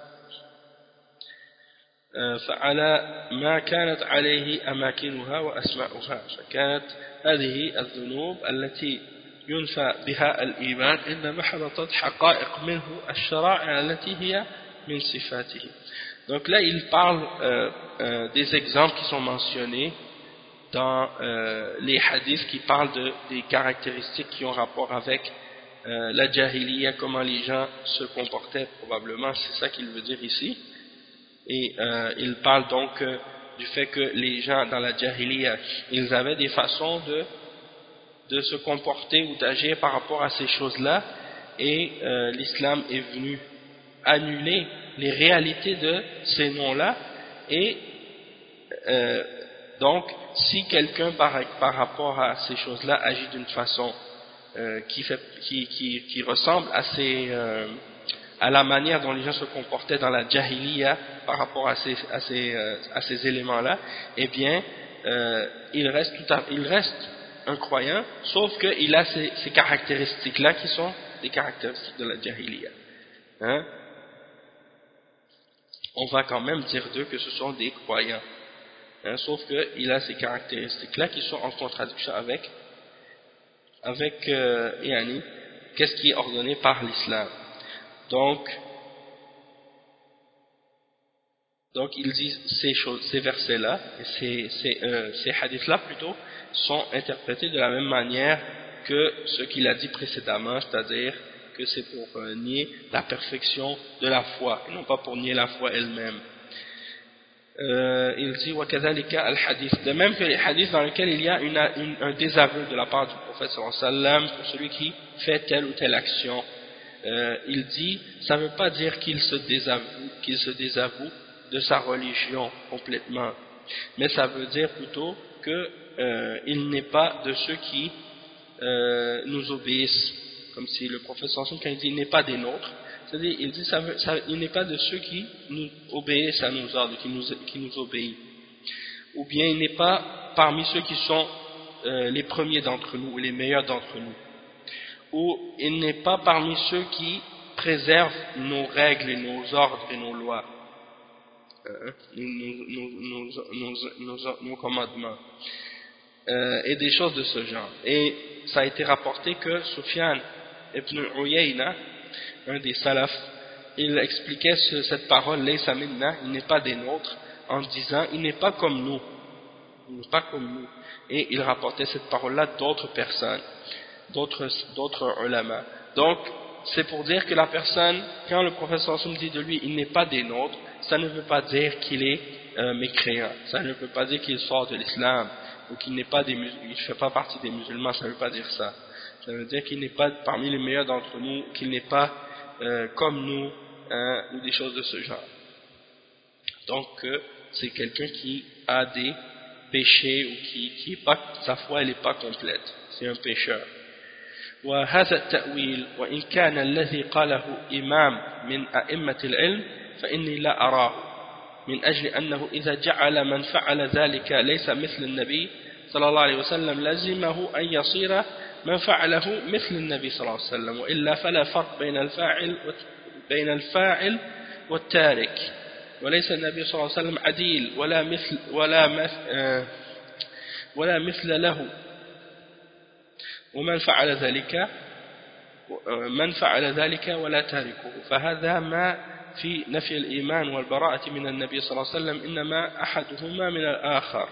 فعلى ما كانت عليه أماكنها وأسماؤها، فكانت هذه الذنوب التي ينفى بها الإيمان إنما حبطت حقائق منه الشرائع التي هي من صفاته. Donc là il parle des exemples qui sont mentionnés dans les hadiths qui parlent des caractéristiques qui ont rapport avec la jahiliya, comment les gens se comportaient probablement, c'est ça qu'il veut dire ici. Et il parle donc du fait que les gens dans la jahiliya, ils avaient des façons de se comporter ou d'agir par rapport à ces choses-là, et l'islam est venu annuler les réalités de ces noms-là, et donc si quelqu'un par rapport à ces choses-là agit d'une façon qui ressemble à la manière dont les gens se comportaient dans la jahiliya par rapport à ces éléments-là, eh bien il reste un croyant, sauf qu'il a ces caractéristiques-là qui sont des caractéristiques de la jahiliya. Hein? On va quand même dire d'eux que ce sont des croyants. Hein, sauf qu'il a ces caractéristiques-là qui sont en contradiction avec qu'est-ce qui est ordonné par l'islam. Donc il dit ces versets-là, ces hadiths-là plutôt, sont interprétés de la même manière que ce qu'il a dit précédemment, c'est-à-dire que c'est pour nier la perfection de la foi, et non pas pour nier la foi elle-même. Il dit وَكَذَلِكَ الْحَدِيث, de même que les hadiths dans lesquels il y a un désaveu de la part du prophète sallallahu alayhi wa sallam pour celui qui fait telle ou telle action. Il dit, ça ne veut pas dire qu'il se désavoue de sa religion complètement, mais ça veut dire plutôt qu'il n'est pas de ceux qui nous obéissent, comme si le prophète sallallahu alayhi wa sallam, quand il dit il n'est pas des nôtres, c'est-à-dire il dit il n'est pas de ceux qui nous obéissent à nos ordres, qui nous obéissent, ou bien il n'est pas parmi ceux qui sont les premiers d'entre nous ou les meilleurs d'entre nous, ou il n'est pas parmi ceux qui préservent nos règles et nos ordres et nos lois, nos commandements, et des choses de ce genre. Et ça a été rapporté que Sufyan ibn Uyayna, un des salafs, il expliquait cette parole laysa minna, il n'est pas des nôtres, en disant il n'est pas comme nous, et il rapportait cette parole-là d'autres personnes, d'autres ulama. Donc c'est pour dire que la personne, quand le prophète sallallahu alayhi wa sallam dit de lui il n'est pas des nôtres, ça ne veut pas dire qu'il est mécréant, ça ne veut pas dire qu'il sort de l'islam, ou qu'il n'est pas il ne fait pas partie des musulmans, ça ne veut pas dire ça. Ça veut dire qu'il n'est pas parmi les meilleurs d'entre nous, qu'il n'est pas comme nous, ou des choses de ce genre. Donc c'est quelqu'un qui a des péchés ou qui est pas, sa foi elle n'est pas complète, c'est un pécheur. وهذا التأويل وإن كان الذي قاله إمام من أئمة العلم فإني لا أراه من أجل أنه إذا جعل من فعل ذلك ليس مثل النبي صلى الله عليه وسلم لزمه أن يصير من فعله مثل النبي صلى الله عليه وسلم وإلا فلا فرق بين الفاعل والتارك وليس النبي صلى الله عليه وسلم عديل ولا مثل له ومن فعل ذلك ولا تاركه فهذا ما في نفي الإيمان والبراءة من النبي صلى الله عليه وسلم إنما أحدهما من الآخر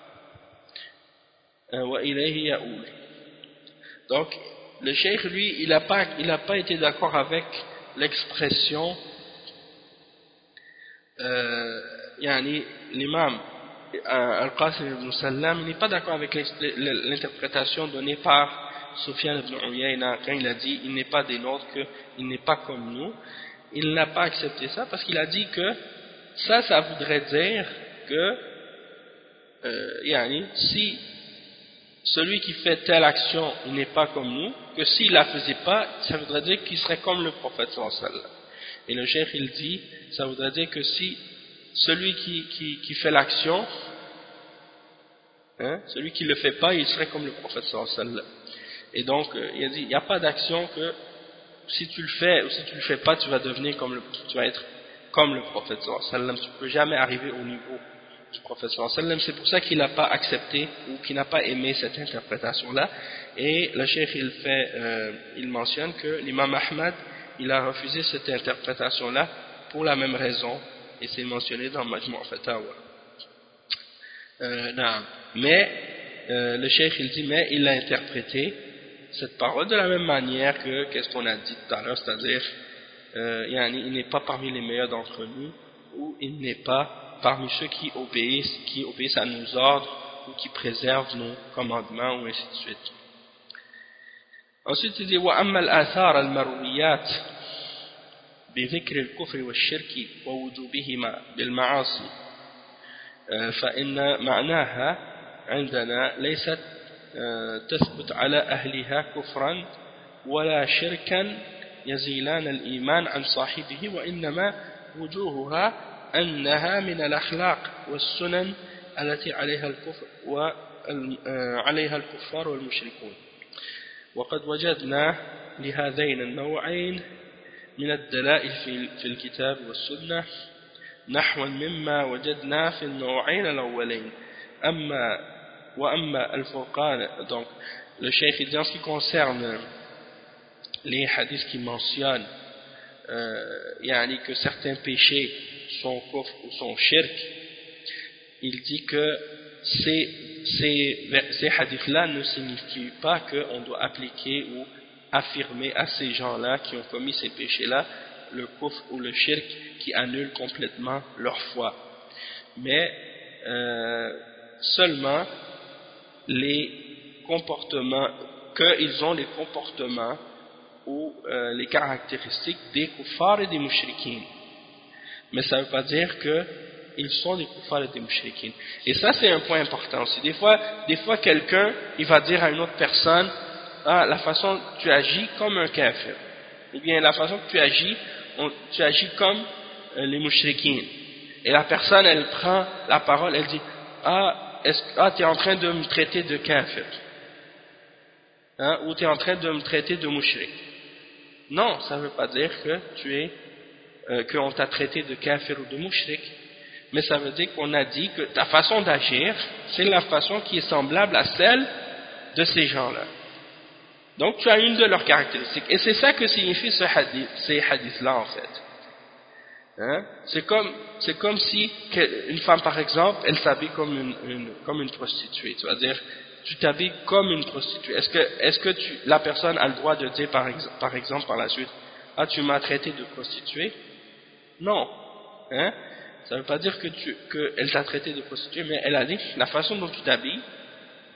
وإليه يؤول. Donc le cheikh lui il n'a pas été d'accord avec l'expression yani l'imam Al-Qasim ibn Sallam n'est pas d'accord avec l'interprétation donnée par Sufyan ibn Uyayna quand il a dit il n'est pas des nôtres, qu'il n'est pas comme nous. Il n'a pas accepté ça parce qu'il a dit que ça voudrait dire que si celui qui fait telle action il n'est pas comme nous, que s'il la faisait pas ça voudrait dire qu'il serait comme le prophète sallallahu alayhi wa sallam. Et le cheikh il dit ça voudrait dire que si celui qui fait l'action, celui qui ne le fait pas, il serait comme le prophète sallallahu alayhi wa sallam. Et donc, il a dit, il n'y a pas d'action que si tu le fais ou si tu le fais pas, tu vas être comme le prophète sallallahu alayhi wa sallam. Tu ne peux jamais arriver au niveau du prophète sallallahu alayhi wa sallam. C'est pour ça qu'il n'a pas accepté ou qu'il n'a pas aimé cette interprétation-là. Et le cheikh, il mentionne que l'imam Ahmad, il a refusé cette interprétation-là pour la même raison. Et c'est mentionné dans Majmu' Fatawa. Mais le cheikh il dit mais il a interprété cette parole de la même manière que qu'est-ce qu'on a dit tout à l'heure, c'est-à-dire il n'est pas parmi les meilleurs d'entre nous ou il n'est pas parmi ceux qui obéissent à nos ordres ou qui préservent nos commandements ou ainsi de suite. Ensuite il dit وَأَمَّا الْآثَارَ الْمَرْوِيَّاتِ بذكر الكفر والشرك ووجوبهما بالمعاصي فإن معناها عندنا ليست تثبت على أهلها كفرا ولا شركا يزيلان الإيمان عن صاحبه وإنما وجوهها أنها من الأخلاق والسنن التي عليها الكفار والمشركون وقد وجدنا لهذين النوعين من الدلائل في الكتاب والسنة نحو مما وجدنا في النوعين الأولين وأما الفرقان. Donc le cheikh dit en ce qui concerne les hadiths qui mentionnent que certains péchés sont kufr ou sont shirk, il dit que ces hadiths-là ne signifient pas qu'on doit appliquer ou affirmer à ces gens-là qui ont commis ces péchés-là le kufr ou le shirk qui annule complètement leur foi, mais seulement les comportements, qu'ils ont les comportements ou les caractéristiques des kuffars et des mushrikines. Mais ça ne veut pas dire qu'ils sont des kuffars et des mushrikines. Et ça c'est un point important aussi. Des fois quelqu'un il va dire à une autre personne la façon dont tu agis comme un kafir, ou bien la façon que tu agis comme les mushrikines. Et la personne elle prend la parole, elle dit tu es en train de me traiter de kafir, ou tu es en train de me traiter de mushrik. Non, ça ne veut pas dire que qu'on t'a traité de kafir ou de mushrik, mais ça veut dire qu'on a dit que ta façon d'agir c'est la façon qui est semblable à celle de ces gens-là. Donc tu as une de leurs caractéristiques, et c'est ça que signifie ces hadiths-là en fait. C'est comme si une femme par exemple, elle s'habille comme une prostituée, c'est-à-dire tu t'habilles comme une prostituée. Est-ce que la personne a le droit de dire par exemple par la suite tu m'as traité de prostituée? Non. Ça ne veut pas dire qu'elle t'a traité de prostituée, mais elle a dit la façon dont tu t'habilles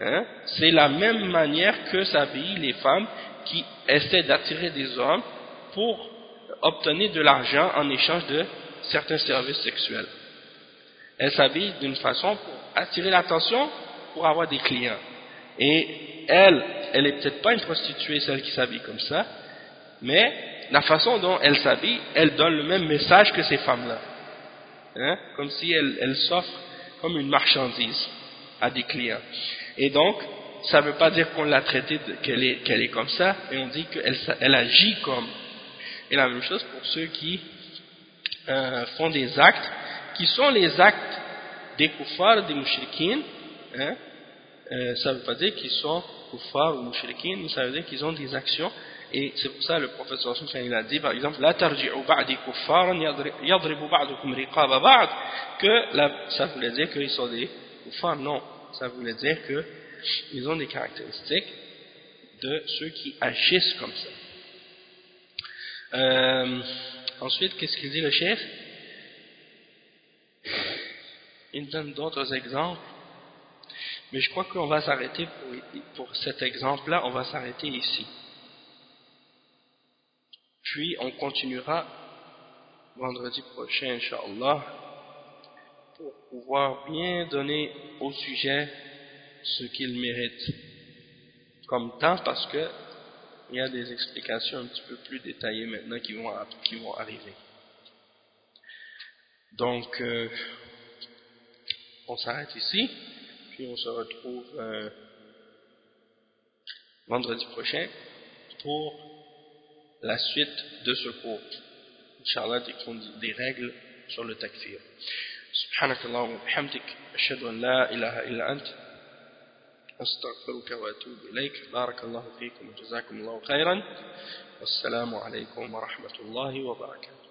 Hein? C'est la même manière que s'habillent les femmes qui essaient d'attirer des hommes pour obtenir de l'argent en échange de certains services sexuels. Elles s'habillent d'une façon pour attirer l'attention, pour avoir des clients. Et elle est peut-être pas une prostituée, celle qui s'habille comme ça, mais la façon dont elle s'habille, elle donne le même message que ces femmes-là. Hein? Comme si elle s'offre comme une marchandise à des clients. Et donc, ça ne veut pas dire qu'on l'a traitée qu'elle est comme ça, mais on dit qu'elle agit comme. Et la même chose pour ceux qui font des actes, qui sont les actes des kuffars, des mouchriquines. Hein? Ça ne veut pas dire qu'ils sont kuffars ou mouchriquines, mais ça veut dire qu'ils ont des actions. Et c'est pour ça le professeur Soufyan il a dit, par exemple, la tarji'u ba'di kuffaran yadribu ba'dukum riqaba ba'd, que ça voulait dire qu'ils sont des kuffars. Non, ça voulait dire qu'ils ont des caractéristiques de ceux qui agissent comme ça. Ensuite, qu'est-ce qu'il dit le chef? Il donne d'autres exemples, mais je crois qu'on va s'arrêter pour cet exemple-là, on va s'arrêter ici. Puis on continuera vendredi prochain, Inch'Allah, pour pouvoir bien donner au sujet ce qu'il mérite comme temps, parce que il y a des explications un petit peu plus détaillées maintenant qui vont arriver. Donc, on s'arrête ici, puis on se retrouve vendredi prochain pour la suite de ce cours. Inch'Allah, des règles sur le takfir. سبحانك اللهم وبحمدك أشهد أن لا إله إلا أنت أستغفرك وأتوب إليك بارك الله فيكم وجزاكم الله خيرا والسلام عليكم ورحمة الله وبركاته.